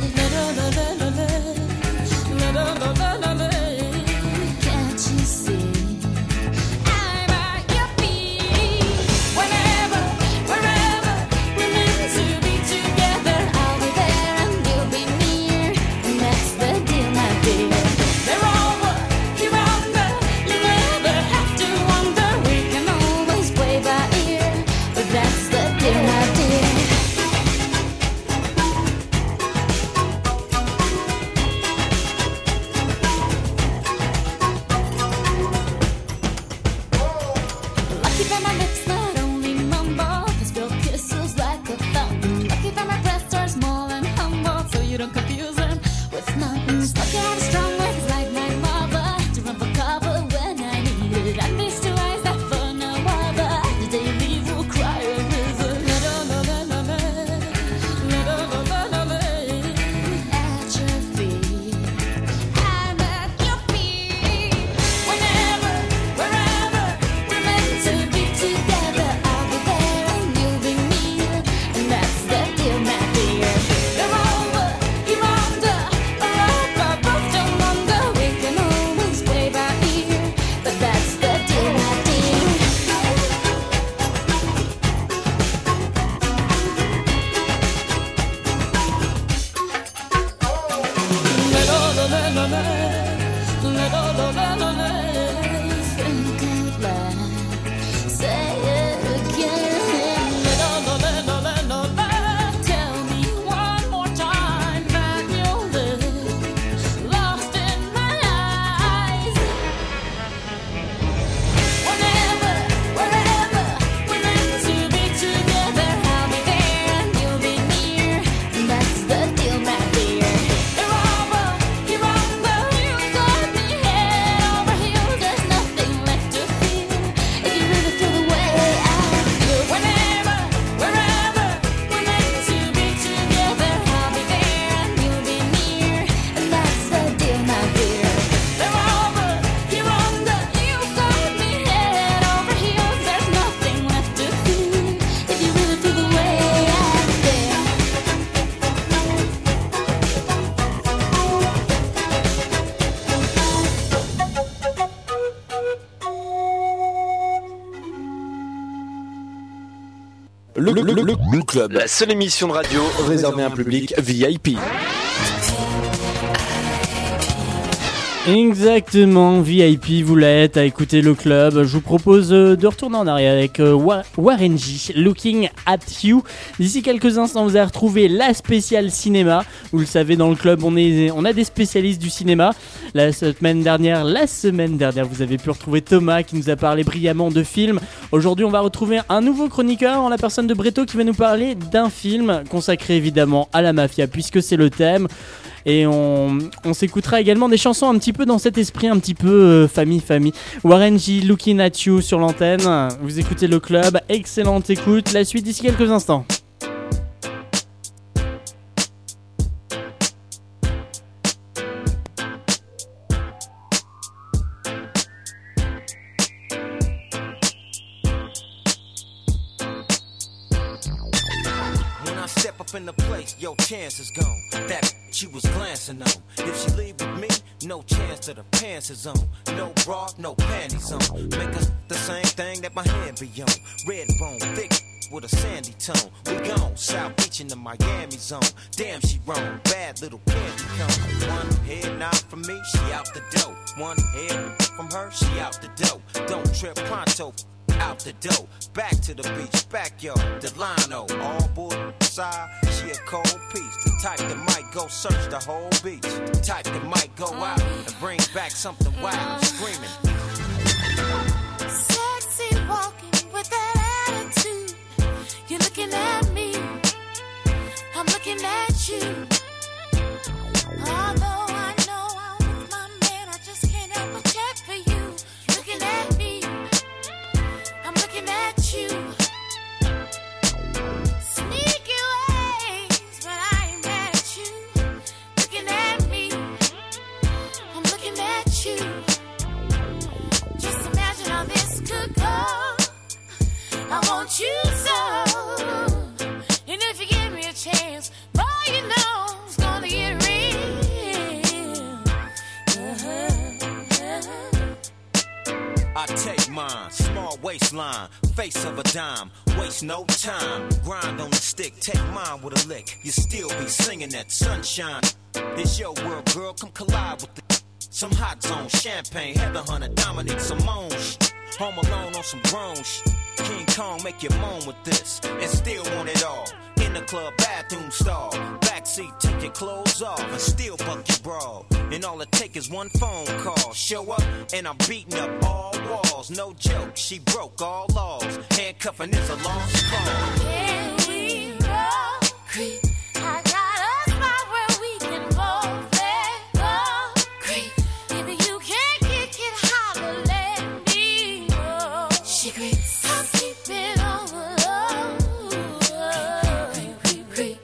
Can't you see? I'm at your feet. Whenever, wherever we're meant to be together, I'll be there and you'll be near, and that's the deal, my dear. They're over, you're under, you never have to wonder. We can always play by ear, but that's the deal, my dear. Lucky that my lips not only mumble, they spill kisses like a fountain. Lucky that my breasts are small and humble, so you don't confuse them with mountains. Lucky I have strong legs like my mother to run for cover when I need it. And these two eyes that for no other, the day you leave will cry a river. At your feet, I'm at your feet. Whenever, wherever we're meant to be together, I'll be there and you'll be near, and that's the deal, my dear. They're over, you're under, up above, don't wonder. We can always play by ear, but that's the deal, my dear. Think out loud, say it again. Tell me one more time that you'll live lost in my eyes. Whenever, wherever we're meant to be together, I'll be there and you'll be near, and that's the deal, my dear. They're over, you're under, you got me head over heels. There's nothing left to feel if you really feel the way I feel. Whenever, wherever we're meant to be together, I'll be there and you'll be near, and that's the deal, my dear. They're over, you're under, you got me head over heels. There's nothing left to feel if you really feel the way I feel. Le club, la seule émission de radio réservée à un public VIP. Exactement, VIP, vous l'êtes à écouter le club. Je vous propose de retourner en arrière avec Warren G, Looking at You. D'ici quelques instants, vous allez retrouver la spéciale cinéma. Vous le savez, dans le club, on a des spécialistes du cinéma. La semaine dernière, vous avez pu retrouver Thomas qui nous a parlé brillamment de films. Aujourd'hui, on va retrouver un nouveau chroniqueur en la personne de Breto qui va nous parler d'un film consacré évidemment à la mafia puisque c'est le thème. Et on s'écoutera également des chansons un petit peu dans cet esprit, un petit peu famille. Warren G, Looking at You sur l'antenne. Vous écoutez le club, excellente écoute. La suite d'ici quelques instants. When I step up in the place, your chance is gone. That she was glancing on. If she leave with me, no chance that her pants is on. No bra, no panties on. Make us the same thing that my hand be on. Red bone, thick with a sandy tone. We gone, South Beach in the Miami zone. Damn, she wrong, bad little candy cone. One head nod from me, she out the dough. One head from her, she out the dough. Don't trip pronto, out the dough. Back to the beach, backyard, Delano. All board side, she a cold piece. The type that might go search the whole beach. The type that might go out and bring back something wild, screaming. Sexy walking with that attitude. You're looking at me, I'm looking at you. Although I know I'm with my man, I just can't help but check for you. Looking at me, I'm looking at you. Sneaky ways, but I ain't mad at you. Looking at me, I'm looking at you. Just imagine how this could go. I want you so. And if you give me a chance, boy, you know it's gonna get real. I take mine, small waistline, face of a dime, waste no time. Grind on the stick, take mine with a lick. You still be singing that sunshine. It's your world, girl, come collide with the some hot zone, champagne, Heather Hunter, Dominique Simone. Home alone on some grown shit. King Kong make you moan with this and still want it all. In the club bathroom stall, backseat take your clothes off and still fuck your bra. And all it take is one phone call. Show up and I'm beating up all walls. No joke, she broke all laws. Handcuffing is a lost cause. Can we roll? Creep. I got a spot where we can both let go. Creep. If you can't kick it, holler, let me know. She creeps. I'll keep it on the low. Creep, creep,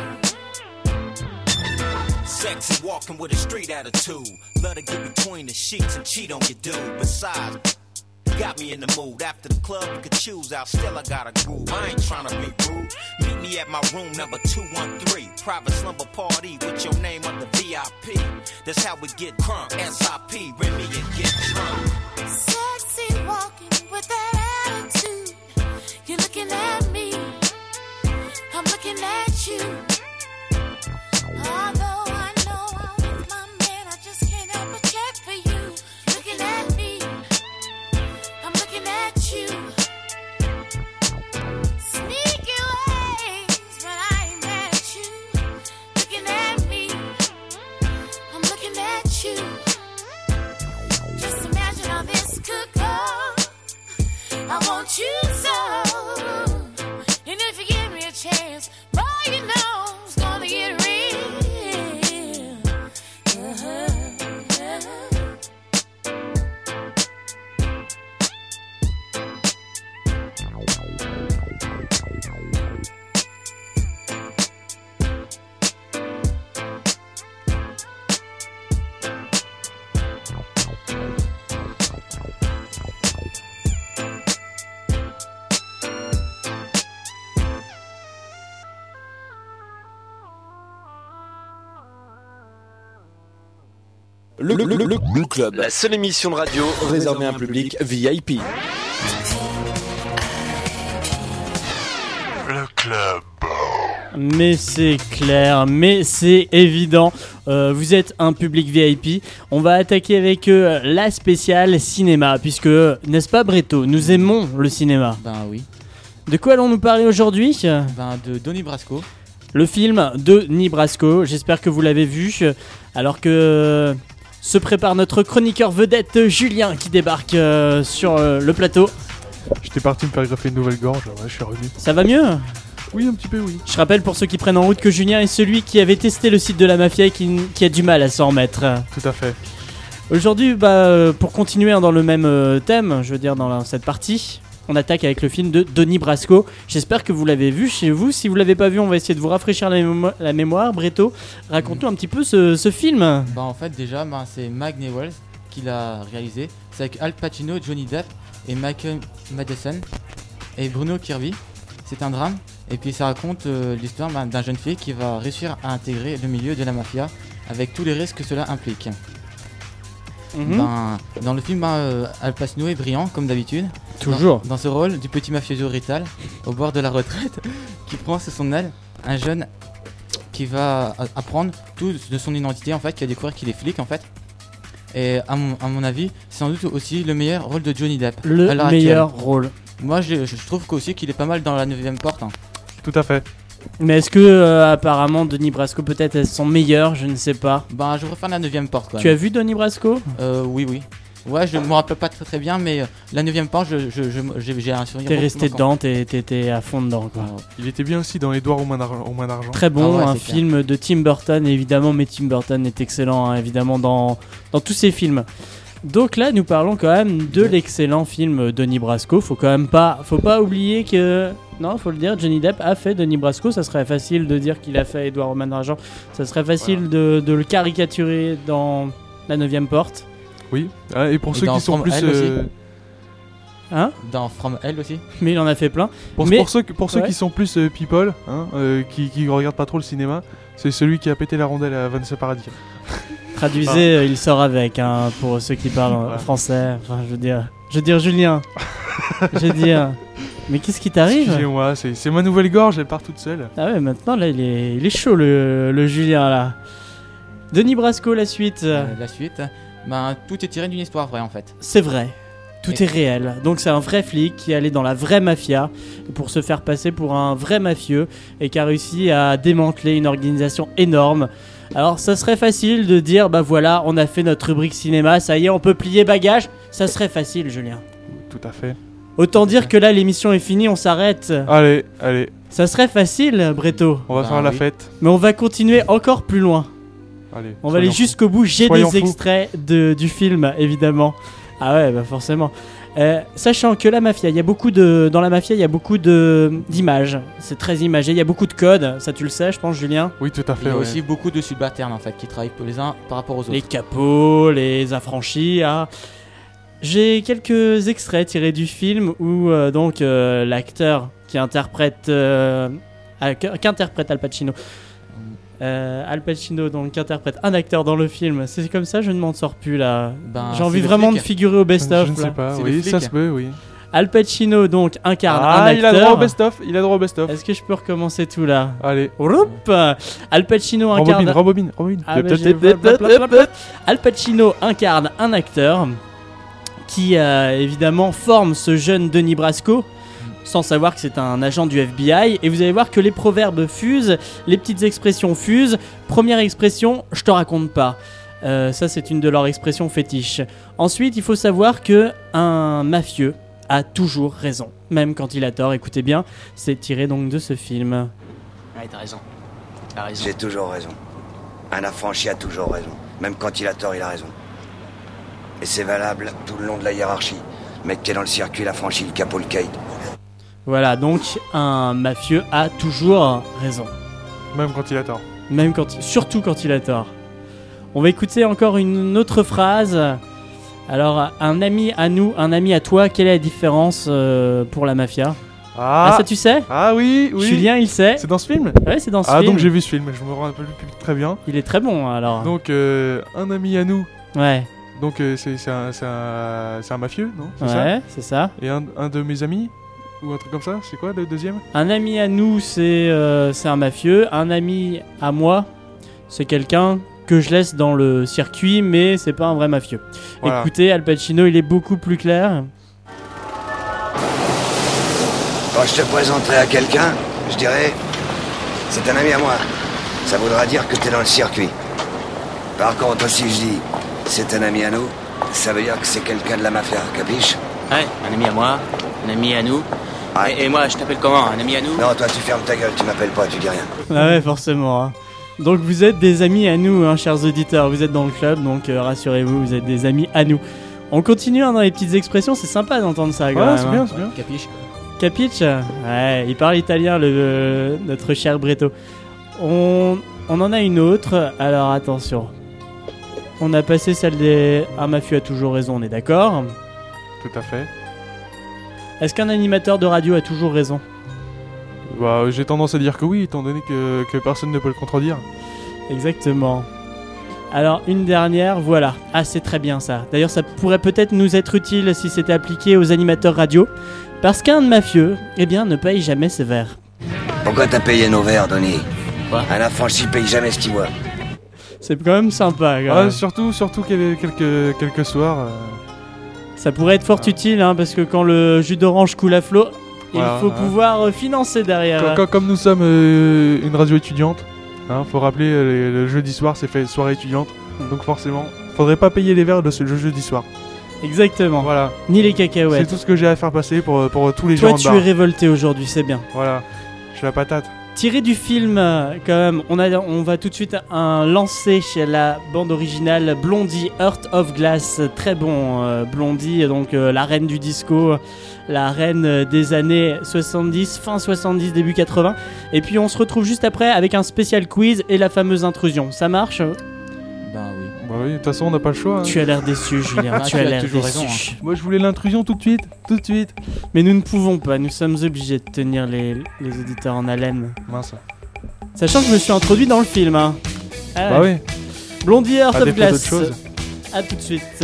creep. Sexy walking with a street attitude. Let her get between the sheets and cheat on your dude. Besides, got me in the mood. After the club, you could choose out. Still, I got a groove. I ain't tryna be rude. Meet me at my room number 213. Private slumber party with your name on the VIP. That's how we get crunk. SIP, Remy and get drunk. Sexy walking with that attitude. You're looking at me, I'm looking at you. Although I know I'm with my man, I just can't help but check for you. Looking at me, I'm looking at you. Sneaky ways, but I ain't mad at you. Looking at me, I'm looking at you. Just imagine how this could go. I want you so. And if you give me a chance, boy, you know it's gonna get real. Le Club, la seule émission de radio réservée à un public VIP. Le club. Mais c'est clair, mais c'est évident, vous êtes un public VIP. On va attaquer avec la spéciale cinéma, puisque, n'est-ce pas Bretto, nous aimons le cinéma. Ben oui. De quoi allons-nous parler aujourd'hui ? Ben de Donnie Brasco. Le film de Donnie Brasco, j'espère que vous l'avez vu, alors que se prépare notre chroniqueur vedette Julien qui débarque sur le plateau. J'étais parti me faire greffer une nouvelle gorge, ouais, je suis revenu. Ça va mieux ? Oui, un petit peu, oui. Je rappelle pour ceux qui prennent en route que Julien est celui qui avait testé le site de la mafia et qui a du mal à s'en remettre. Tout à fait. Aujourd'hui, pour continuer dans le même thème, je veux dire dans cette partie, on attaque avec le film de Donnie Brasco. J'espère que vous l'avez vu chez vous. Si vous l'avez pas vu, on va essayer de vous rafraîchir la mémoire. Bretto, raconte-nous un petit peu ce film. Bah en fait déjà c'est Mike Newell qui l'a réalisé. C'est avec Al Pacino, Johnny Depp et Michael Madsen et Bruno Kirby. c'est un drame. Et puis ça raconte l'histoire d'un jeune fille qui va réussir à intégrer le milieu de la mafia avec tous les risques que cela implique. Dans le film, Al Pacino est brillant comme d'habitude. Toujours. Dans ce rôle du petit mafioso rital au bord de la retraite qui prend sous son aile un jeune qui va apprendre tout de son identité en fait, qui va découvrir qu'il est flic en fait. Et à mon avis, c'est sans doute aussi le meilleur rôle de Johnny Depp. Le à l'heure meilleur actuelle. rôle. Moi je trouve qu'aussi qu'il est pas mal dans la 9ème porte. Hein. Tout à fait. Mais est-ce que apparemment Denis Brasco peut-être est son meilleur, je ne sais pas. Ben je préfère la 9ème porte quand même. Tu as vu Denis Brasco? Oui. Ouais, je me rappelle pas très bien, mais la 9ème porte, j'ai un souvenir. T'es beaucoup resté marquant. dedans, t'étais à fond dedans quoi. Il était bien aussi dans Édouard aux mains d'argent. Très bon, Ah ouais, un c'est film de Tim Burton évidemment, mais Tim Burton est excellent hein, évidemment dans tous ses films. Donc là nous parlons quand même de l'excellent film Denis Brasco. Faut pas oublier que non, faut le dire, Johnny Depp a fait Denis Brasco. Ça serait facile de dire qu'il a fait Édouard aux mains d'argent. Ça serait facile de le caricaturer dans la 9ème porte. Oui. Ah, et pour Et ceux dans qui sont From plus Hell aussi. Hein? Dans From Hell aussi. Mais il en a fait plein. pour Mais- ceux ouais. qui sont plus people, hein, qui regardent pas trop le cinéma, c'est celui qui a pété la rondelle à Vanessa Paradis. Traduisez, il sort avec hein, pour ceux qui parlent Voilà. français. Enfin, je veux dire Julien. Je veux dire. Mais qu'est-ce qui t'arrive? Excusez-moi, c'est ma nouvelle gorge, elle part toute seule. Ah ouais, maintenant là, il est chaud le Julien là. Denis Brasco, la suite. La suite, tout est tiré d'une histoire vraie en fait. C'est vrai. Tout Et- est réel. Donc c'est un vrai flic qui est allé dans la vraie mafia pour se faire passer pour un vrai mafieux et qui a réussi à démanteler une organisation énorme. Alors ça serait facile de dire bah voilà, on a fait notre rubrique cinéma, ça y est, on peut plier bagage. Ça serait facile, Julien. Tout à fait. Autant dire que là l'émission est finie, on s'arrête. Allez, Ça serait facile, Breto. on va Bah faire la oui. fête. Mais on va continuer encore plus loin. Allez. On va aller soyons jusqu'au bout. J'ai Soyons des fous. extraits du film, évidemment. Ah ouais, bah forcément. Sachant que la mafia, dans la mafia, il y a beaucoup d'images. C'est très imagé. Il y a beaucoup de codes. Ça, tu le sais, je pense, Julien. fous. Oui, tout à Il fait. y a ouais. aussi beaucoup de subalternes en fait qui travaillent les uns par rapport aux autres. Les capots, les affranchis. Ah. J'ai quelques extraits tirés du film où l'acteur qui interprète Al Pacino. Al Pacino donc qui interprète un acteur dans le film. C'est comme ça, je ne m'en sors plus là. Ben, J'ai envie c'est le vraiment de flic. figurer au best-of. Je ne sais là. pas. C'est le Oui, ça flic. se peut, oui. Al Pacino donc incarne un Ah, il a acteur. droit au best-of. Il a droit au best-of. Est-ce que je peux recommencer tout là? Allez. Roup Al Pacino incarne. Rebobine. Ah, bah, j'ai- blablabla. Al Pacino incarne un acteur qui évidemment forme ce jeune Denis Brasco sans savoir que c'est un agent du FBI. Et vous allez voir que les proverbes fusent, les petites expressions fusent. Première expression, je te raconte pas. Ça c'est une de leurs expressions fétiches. Ensuite, il faut savoir que un mafieux a toujours raison, même quand il a tort. Écoutez bien, c'est tiré donc de ce film. Ouais, t'as raison. T'as raison. J'ai toujours raison. Un affranchi a toujours raison. Même quand il a tort, il a raison. Et c'est valable tout le long de la hiérarchie. Le mec qui est dans le circuit, l'affranchi, le capot, le caïd. Voilà, donc un mafieux a toujours raison. Même quand il a tort. Même surtout quand il a tort. On va écouter encore une autre phrase. Alors, un ami à nous, un ami à toi, quelle est la différence pour la mafia? Ah, ça tu sais? Ah oui. Julien, il sait. C'est dans ce film? Ouais, c'est dans ce Ah, film. donc j'ai vu ce film, je me rappelle plus très bien. Il est très bon alors. Donc, un ami à nous. Ouais. Donc, c'est un mafieux, non? C'est ça? Ouais, c'est ça. Et un de mes amis? Ou un truc comme ça? C'est quoi le deuxième? Un ami à nous, c'est un mafieux. Un ami à moi, c'est quelqu'un que je laisse dans le circuit, mais c'est pas un vrai mafieux. Voilà. Écoutez, Al Pacino, il est beaucoup plus clair. Quand je te présenterai à quelqu'un, je dirais c'est un ami à moi. Ça voudra dire que t'es dans le circuit. Par contre, si je dis c'est un ami à nous, ça veut dire que c'est quelqu'un de la mafia, capiche? Ouais, un ami à moi, un ami à nous. Ouais. Et moi, je t'appelle comment? Un ami à nous? Non, toi tu fermes ta gueule, tu m'appelles pas, tu dis rien. Ah ouais, forcément. Hein. Donc vous êtes des amis à nous, hein, chers auditeurs. Vous êtes dans le club, donc rassurez-vous, vous êtes des amis à nous. On continue hein, dans les petites expressions, c'est sympa d'entendre ça. Quand Ouais, même, c'est hein. bien, c'est bien. Capiche. Capiche? Ouais, il parle italien, notre cher Breto. On en a une autre, alors attention. On a passé celle des... Un mafieux a toujours raison, on est d'accord? Tout à fait. Est-ce qu'un animateur de radio a toujours raison? Bah, j'ai tendance à dire que oui, étant donné que personne ne peut le contredire. Exactement. Alors, une dernière, voilà. Ah, c'est très bien ça. D'ailleurs, ça pourrait peut-être nous être utile si c'était appliqué aux animateurs radio. Parce qu'un mafieux, eh bien, ne paye jamais ses verres. Pourquoi t'as payé nos verres, Donny? Un affranchi paye jamais ce qu'il voit. C'est quand même sympa. Quand Ah, même. surtout qu'il y avait quelques soirs. Ça pourrait être fort utile, hein, parce que quand le jus d'orange coule à flot, Voilà, il faut hein. pouvoir financer derrière. Comme nous sommes une radio étudiante, hein, faut rappeler le jeudi soir c'est fait soirée étudiante, donc forcément, faudrait pas payer les verres de ce jeudi soir. Exactement. Voilà. Ni les cacahuètes. C'est tout ce que j'ai à faire passer pour tous les Toi, gens de tu bar. es révolté aujourd'hui, c'est bien. Voilà, j'ai la patate. Tiré du film, quand même, on va tout de suite lancer chez la bande originale Blondie, Heart of Glass. Très bon, Blondie, donc la reine du disco, la reine des années 70, fin 70, début 80. Et puis on se retrouve juste après avec un spécial quiz et la fameuse intrusion. Ça marche? Ben oui. Bah oui, de toute façon on n'a pas le choix. Hein. Tu as l'air déçu, Julien. Ah, tu tu as as l'air toujours déçu. raison, Moi je voulais l'intrusion tout de suite. Mais nous ne pouvons pas, nous sommes obligés de tenir les auditeurs en haleine. Mince. Sachant que je me suis introduit dans le film. Hein. Ah Bah ouais. oui. Blondie, Heart À of défaut Glass. d'autre chose. A tout de suite.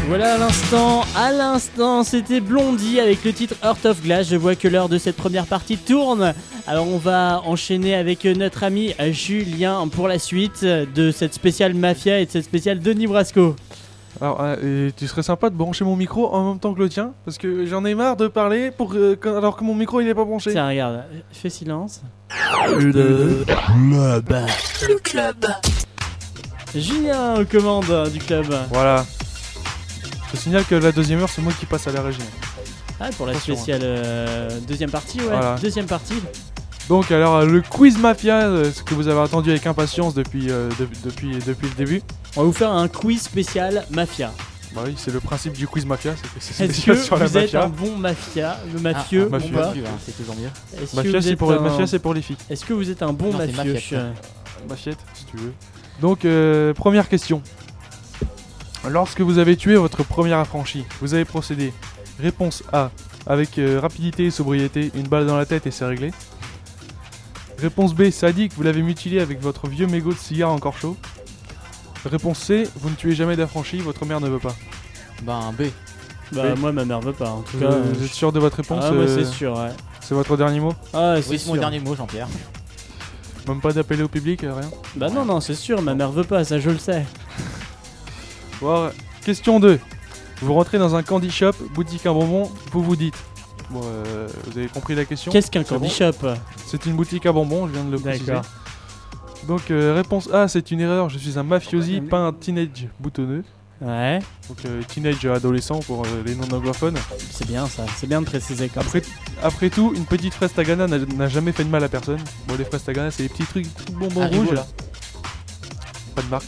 Voilà à l'instant, c'était Blondie avec le titre Heart of Glass. Je vois que l'heure de cette première partie tourne. Alors on va enchaîner avec notre ami Julien pour la suite de cette spéciale Mafia et de cette spéciale Denis Brasco. Alors, et tu serais sympa de brancher mon micro en même temps que le tien, parce que j'en ai marre de parler alors que mon micro il est pas branché. Tiens, regarde, fais silence. Le club. Julien aux commandes du club. Voilà. Je te signale que la deuxième heure, c'est moi qui passe à la régie. Ah, pour la Attention, spéciale deuxième partie, ouais. Voilà. Deuxième partie. Donc alors le quiz Mafia, ce que vous avez attendu avec impatience depuis le début. On va vous faire un quiz spécial Mafia. Bah oui, c'est le principe du quiz Mafia, c'est que c'est Est-ce spécial que sur la vous êtes Mafia. un bon mafia, le mafieux ou mafieux. pas C'est toujours mieux. Est-ce que Mafia, vous c'est êtes pour, un- Mafia, c'est pour les filles. Est-ce que vous êtes un bon Non, c'est mafieux Mafiette. Mafiette, si tu veux. Donc première question. Lorsque vous avez tué votre premier affranchi, vous avez procédé. Réponse A, avec rapidité et sobriété, une balle dans la tête et c'est réglé. Réponse B, sadique, vous l'avez mutilé avec votre vieux mégot de cigare encore chaud. Réponse C, vous ne tuez jamais d'affranchi, votre mère ne veut pas. Ben B. Bah Oui. moi ma mère veut pas en tout cas. Vous êtes sûr de votre réponse Ah moi c'est sûr, ouais. C'est votre dernier mot? Ah Oui, c'est c'est mon sûr. dernier mot, Jean-Pierre. Même pas d'appeler au public, rien? Bah non c'est sûr, ma mère veut pas, ça je le sais. Bon, question 2. Vous rentrez dans un candy shop, boutique à bonbons, vous vous dites. Bon, vous avez compris la question? Qu'est-ce qu'un C'est candy bon shop? C'est une boutique à bonbons, je viens de le préciser. D'accord. Donc, réponse A, c'est une erreur, je suis un mafiosi, pas un teenage boutonneux. Ouais, Donc, teenage adolescent pour les non-anglophones. c'est bien ça, c'est bien de préciser comme ça. Après tout, une petite fraise tagana n'a jamais fait de mal à personne. Bon, les fraises tagana, c'est les petits trucs, bonbons Haribo, rouges. là. Pas de marque.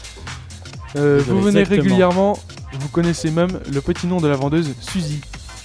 Vous venez Exactement. régulièrement, vous connaissez même le petit nom de la vendeuse, Suzy.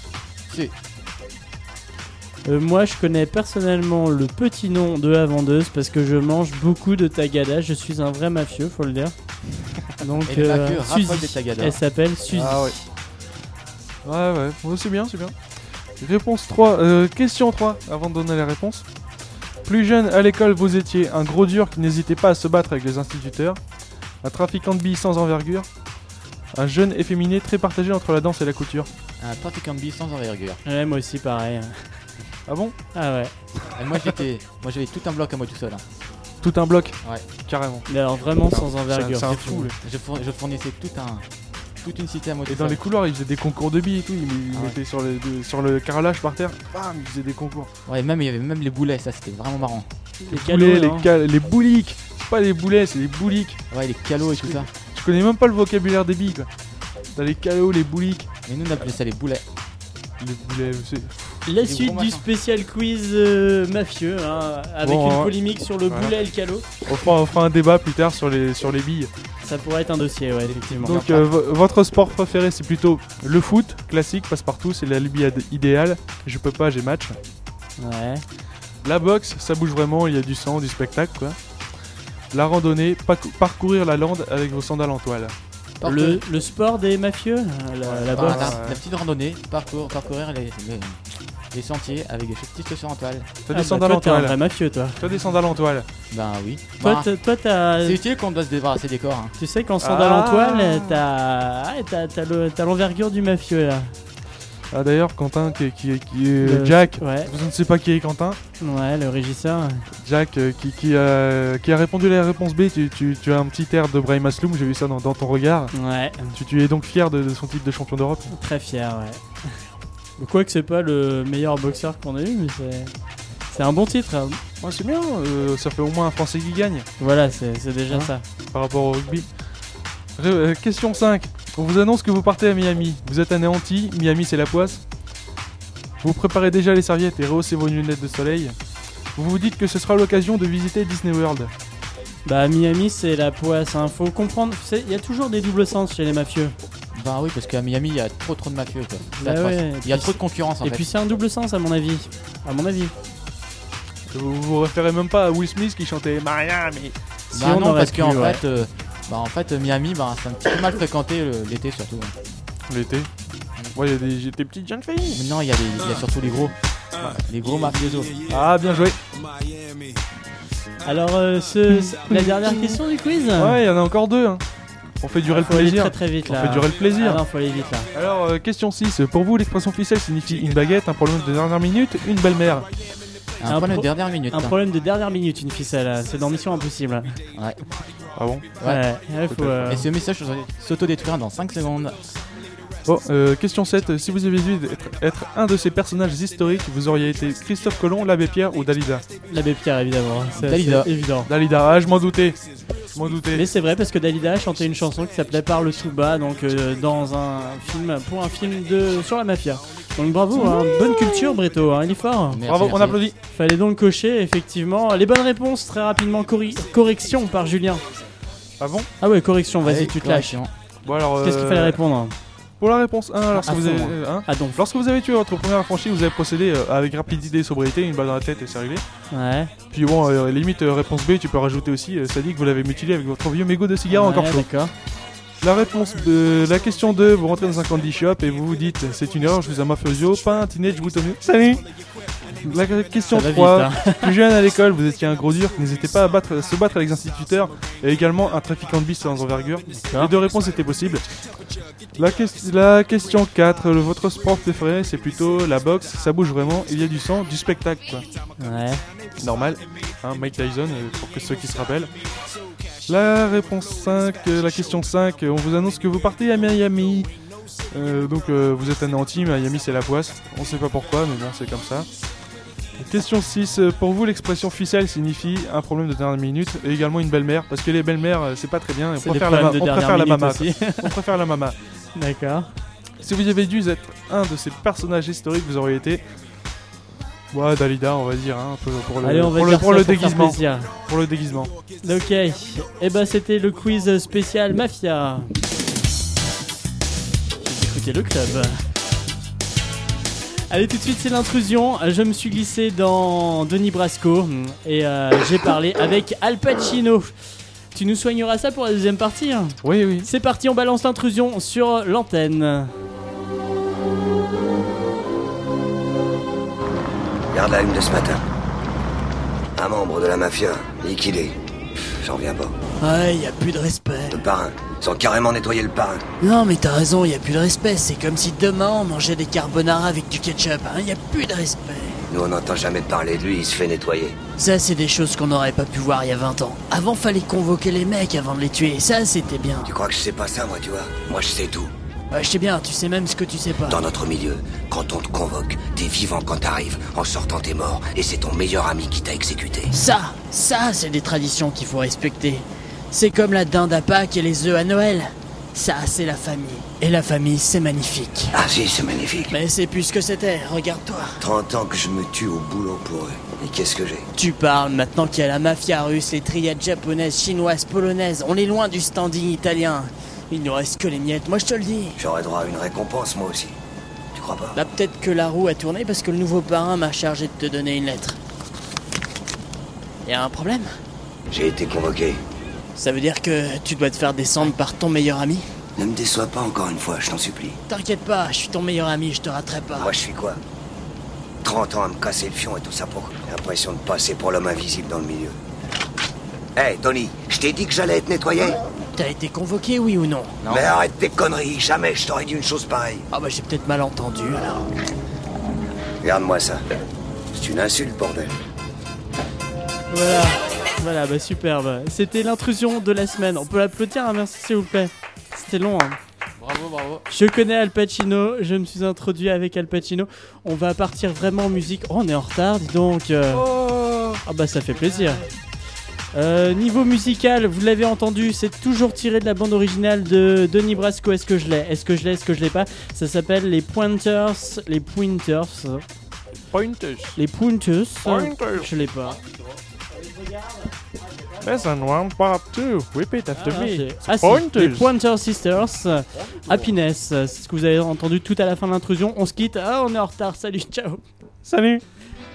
Moi je connais personnellement le petit nom de la vendeuse parce que je mange beaucoup de tagada, je suis un vrai mafieux, faut le dire. Donc Et le mafieux raffole Suzy, des tagada. elle s'appelle Suzy. Ah ouais. Ouais, ouais, c'est bien, c'est bien. Réponse 3, question 3, avant de donner les réponses. Plus jeune à l'école, vous étiez un gros dur qui n'hésitait pas à se battre avec les instituteurs, un trafiquant de billes sans envergure, un jeune efféminé très partagé entre la danse et la couture. Un trafiquant de billes sans envergure. Ouais, moi aussi pareil. Ah bon? Ah ouais. Et moi j'avais tout un bloc à moi tout seul. Hein. Tout un bloc? Ouais. Carrément. Mais alors vraiment sans envergure. C'est un c'est fou. fou. Je fournissais toute une cité à moi tout Et dans seul. les couloirs, ils faisaient des concours de billes et tout, ils Ah ouais. mettaient sur le carrelage par terre, bam, ils faisaient des concours. Ouais, même il y avait même les boulets, ça c'était vraiment marrant. Les Boulets, cadeaux, les bouliques, c'est pas les boulets, c'est les bouliques. Ouais, les calots et tout ça. Je connais même pas le vocabulaire des billes quoi. T'as les calots, les bouliques, Et nous on appelait ça les boulets. les boulets, c'est... La Des suite gros du machins. spécial quiz mafieux, hein, avec Bon, une hein. polémique sur le Voilà. boulet et le calot. On fera un débat plus tard sur les billes. Ça pourrait être un dossier, ouais, effectivement. Donc votre sport préféré c'est plutôt le foot, classique, passe-partout, c'est la lubie idéale. Je peux pas, j'ai match. Ouais. La boxe, ça bouge vraiment, il y a du sang, du spectacle quoi. La randonnée, parcourir la lande avec vos sandales en toile. Le sport des mafieux, la boxe. La petite randonnée, parcourir les sentiers avec des petites chaussures en toile. T'as Ah, des bah, sandales toi, en t'es un toile. vrai mafieux, toi. T'as des sandales en toile. Ben oui. Toi, Ben, toi, t'as. c'est utile qu'on doit se débarrasser des corps. Hein. Tu sais qu'en sandales en Ah. toile, t'as l'envergure du mafieux là. Ah d'ailleurs Quentin qui est Le- Jack. Ouais. Je ne sais pas qui est Quentin. Ouais, le régisseur. Jack qui a répondu à la réponse B. Tu as un petit air de Brahim Asloum, j'ai vu ça dans ton regard. Ouais. Tu es donc fier de son titre de champion d'Europe. Très fier, ouais. Quoique c'est pas le meilleur boxeur qu'on a eu, mais c'est un bon titre. Hein. Ouais, c'est bien, ça fait au moins un Français qui gagne Voilà, c'est déjà Hein ça. par rapport au rugby. Question 5. On vous annonce que vous partez à Miami. Vous êtes anéanti, Miami c'est la poisse. Vous préparez déjà les serviettes et rehaussez vos lunettes de soleil. Vous vous dites que ce sera l'occasion de visiter Disney World. Bah, Miami, c'est la poisse. Hein. Faut comprendre, il y a toujours des doubles sens chez les mafieux. Ben oui, parce qu'à Miami il y a trop de mafieux quoi. Bah Ça, ouais, il y a et trop puis de concurrence en Et fait. puis c'est un double sens, à mon avis. À mon avis. Vous vous référez même pas à Will Smith qui chantait Miami. Si Bah on non, aurait parce pu, qu'en ouais. fait, Miami, c'est un petit peu mal fréquenté l'été surtout. L'été. Ouais, il y a des petites jeunes filles. Mais non, il y a surtout les gros mafiosos. Ah, bien joué. Alors, la dernière question du quiz. Ouais, il y en a encore deux. Hein. On fait durer le Faut aller plaisir. très très vite là. On fait durer le plaisir. Ah non, faut aller vite là. Alors, question 6. Pour vous, l'expression ficelle signifie une baguette, un problème de dernière minute, une belle-mère. Un problème de dernière minute. Un problème de dernière minute, une ficelle. C'est dans Mission Impossible. Ouais. Ah bon? Ouais, faut, Et ce message s'autodétruire dans 5 secondes. Bon, question 7. Si vous aviez dû être un de ces personnages historiques, vous auriez été Christophe Colomb, l'abbé Pierre ou Dalida? L'abbé Pierre, évidemment. Dalida. C'est évident. Dalida, ah, je m'en doutais. Mais c'est vrai parce que Dalida a chanté une chanson qui s'appelait Parle tout bas, donc dans un film, pour un film sur la mafia. Donc bravo, hein, bonne culture Bretto, hein, il est fort. Merci, Bravo, merci. on applaudit. Fallait donc cocher effectivement les bonnes réponses très rapidement. Correction par Julien. Ah bon? Ah ouais, correction, vas-y, Allez, tu te lâches. correction. Bon alors. Qu'est-ce qu'il fallait répondre? Pour la réponse 1, lorsque, À vous fond, avez, hein. Ah donc. lorsque vous avez tué votre première affranchi, vous avez procédé avec rapidité et sobriété, une balle dans la tête et c'est réglé. Ouais. Puis bon, limite réponse B, tu peux rajouter aussi, ça dit que vous l'avez mutilé avec votre vieux mégot de cigare encore chaud. D'accord. La réponse de la question 2, vous rentrez dans un candy shop et vous vous dites c'est une erreur, je suis un mafioso, pas un teenage boutonneux. Salut. La question Ça va 3, vite, hein. plus jeune à l'école, vous étiez un gros dur qui n'hésitait pas à se battre avec les instituteurs et également un trafiquant de bis sans envergure. Les deux réponses étaient possibles. La question 4, votre sport préféré c'est plutôt la boxe, ça bouge vraiment, il y a du sang, du spectacle quoi. Ouais. Normal, hein, Mike Tyson, pour que ceux qui se rappellent. La réponse 5, la question 5, on vous annonce que vous partez à Miami. Donc vous êtes anéanti, Miami c'est la poisse. On sait pas pourquoi, mais bon, c'est comme ça. Question 6, pour vous l'expression ficelle signifie un problème de dernière minute et également une belle-mère, parce que les belles-mères c'est pas très bien, on C'est préfère des la, problèmes de on préfère dernière la minute mama. aussi. On préfère la mama. D'accord. Si vous avez dû être un de ces personnages historiques, vous auriez été... Ouais, Dalida, on va dire, hein, un peu pour le, Allez, on va pour le, dire pour ça le pour faire déguisement. plaisir. Pour le déguisement. Ok. Et ben c'était le quiz spécial Mafia. Vous écoutez le club. Allez, tout de suite c'est l'intrusion. Je me suis glissé dans Denis Brasco et j'ai parlé avec Al Pacino. Tu nous soigneras ça pour la deuxième partie, hein? Oui, oui. C'est parti, on balance l'intrusion sur l'antenne. Regarde la une de ce matin. Un membre de la mafia, liquidé. J'en reviens pas. Ouais, y a plus de respect. Le parrain. Ils ont carrément nettoyé le parrain. Non, mais t'as raison, y a plus de respect. C'est comme si demain on mangeait des carbonara avec du ketchup. Hein, y a plus de respect. Nous, on n'entend jamais parler de lui, il se fait nettoyer. Ça, c'est des choses qu'on n'aurait pas pu voir il y a 20 ans. Avant, fallait convoquer les mecs avant de les tuer. Ça, c'était bien. Tu crois que je sais pas ça, moi, tu vois? Moi, je sais tout. Ouais, je sais bien, tu sais même ce que tu sais pas. Dans notre milieu, quand on te convoque, t'es vivant quand t'arrives. En sortant, t'es mort. Et c'est ton meilleur ami qui t'a exécuté. Ça, c'est des traditions qu'il faut respecter. C'est comme la dinde à Pâques et les œufs à Noël. Ça, c'est la famille. Et la famille, c'est magnifique. Ah si, c'est magnifique. Mais c'est plus ce que c'était, regarde-toi. 30 ans que je me tue au boulot pour eux. Et qu'est-ce que j'ai? Tu parles maintenant qu'il y a la mafia russe, les triades japonaises, chinoises, polonaises. On est loin du standing italien. Il nous reste que les miettes, moi je te le dis. J'aurais droit à une récompense, moi aussi. Tu crois pas? Là, peut-être que la roue a tourné parce que le nouveau parrain m'a chargé de te donner une lettre. Y a un problème? J'ai été convoqué. Ça veut dire que tu dois te faire descendre par ton meilleur ami? Ne me déçois pas encore une fois, je t'en supplie. T'inquiète pas, je suis ton meilleur ami, je te raterai pas. Moi, je suis quoi? 30 ans à me casser le fion et tout ça pour... J'ai l'impression de passer pour l'homme invisible dans le milieu. Hey, Tony, je t'ai dit que j'allais être nettoyé? T'as été convoqué, oui ou non? Mais arrête tes conneries, jamais je t'aurais dit une chose pareille. Ah bah j'ai peut-être mal entendu, alors. Regarde-moi ça. C'est une insulte, bordel. Voilà, bah superbe. C'était l'intrusion de la semaine. On peut l'applaudir, hein, merci s'il vous plaît. C'était long, hein. Bravo. Je connais Al Pacino, je me suis introduit avec Al Pacino. On va partir vraiment en musique. Oh, on est en retard, dis donc. Ah bah ça fait plaisir. Niveau musical, vous l'avez entendu, c'est toujours tiré de la bande originale de Denis Brasco. Est-ce que je l'ai? Est-ce que je l'ai pas? Ça s'appelle les Pointers. Je l'ai pas. Lesson 1, part 2, repeat after me. Ah si, les Pointer Sisters, Happiness, c'est ce que vous avez entendu tout à la fin de l'intrusion. On se quitte, on est en retard, salut, ciao. Salut.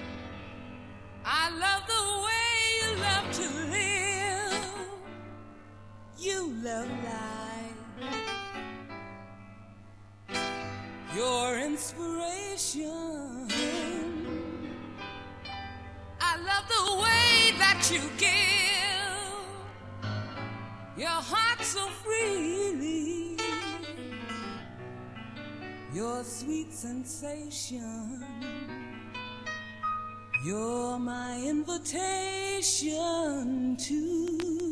I love the way you love to live. You love life. Your inspiration. I love the way that you give. your heart so freely, your sweet sensation. You're my invitation to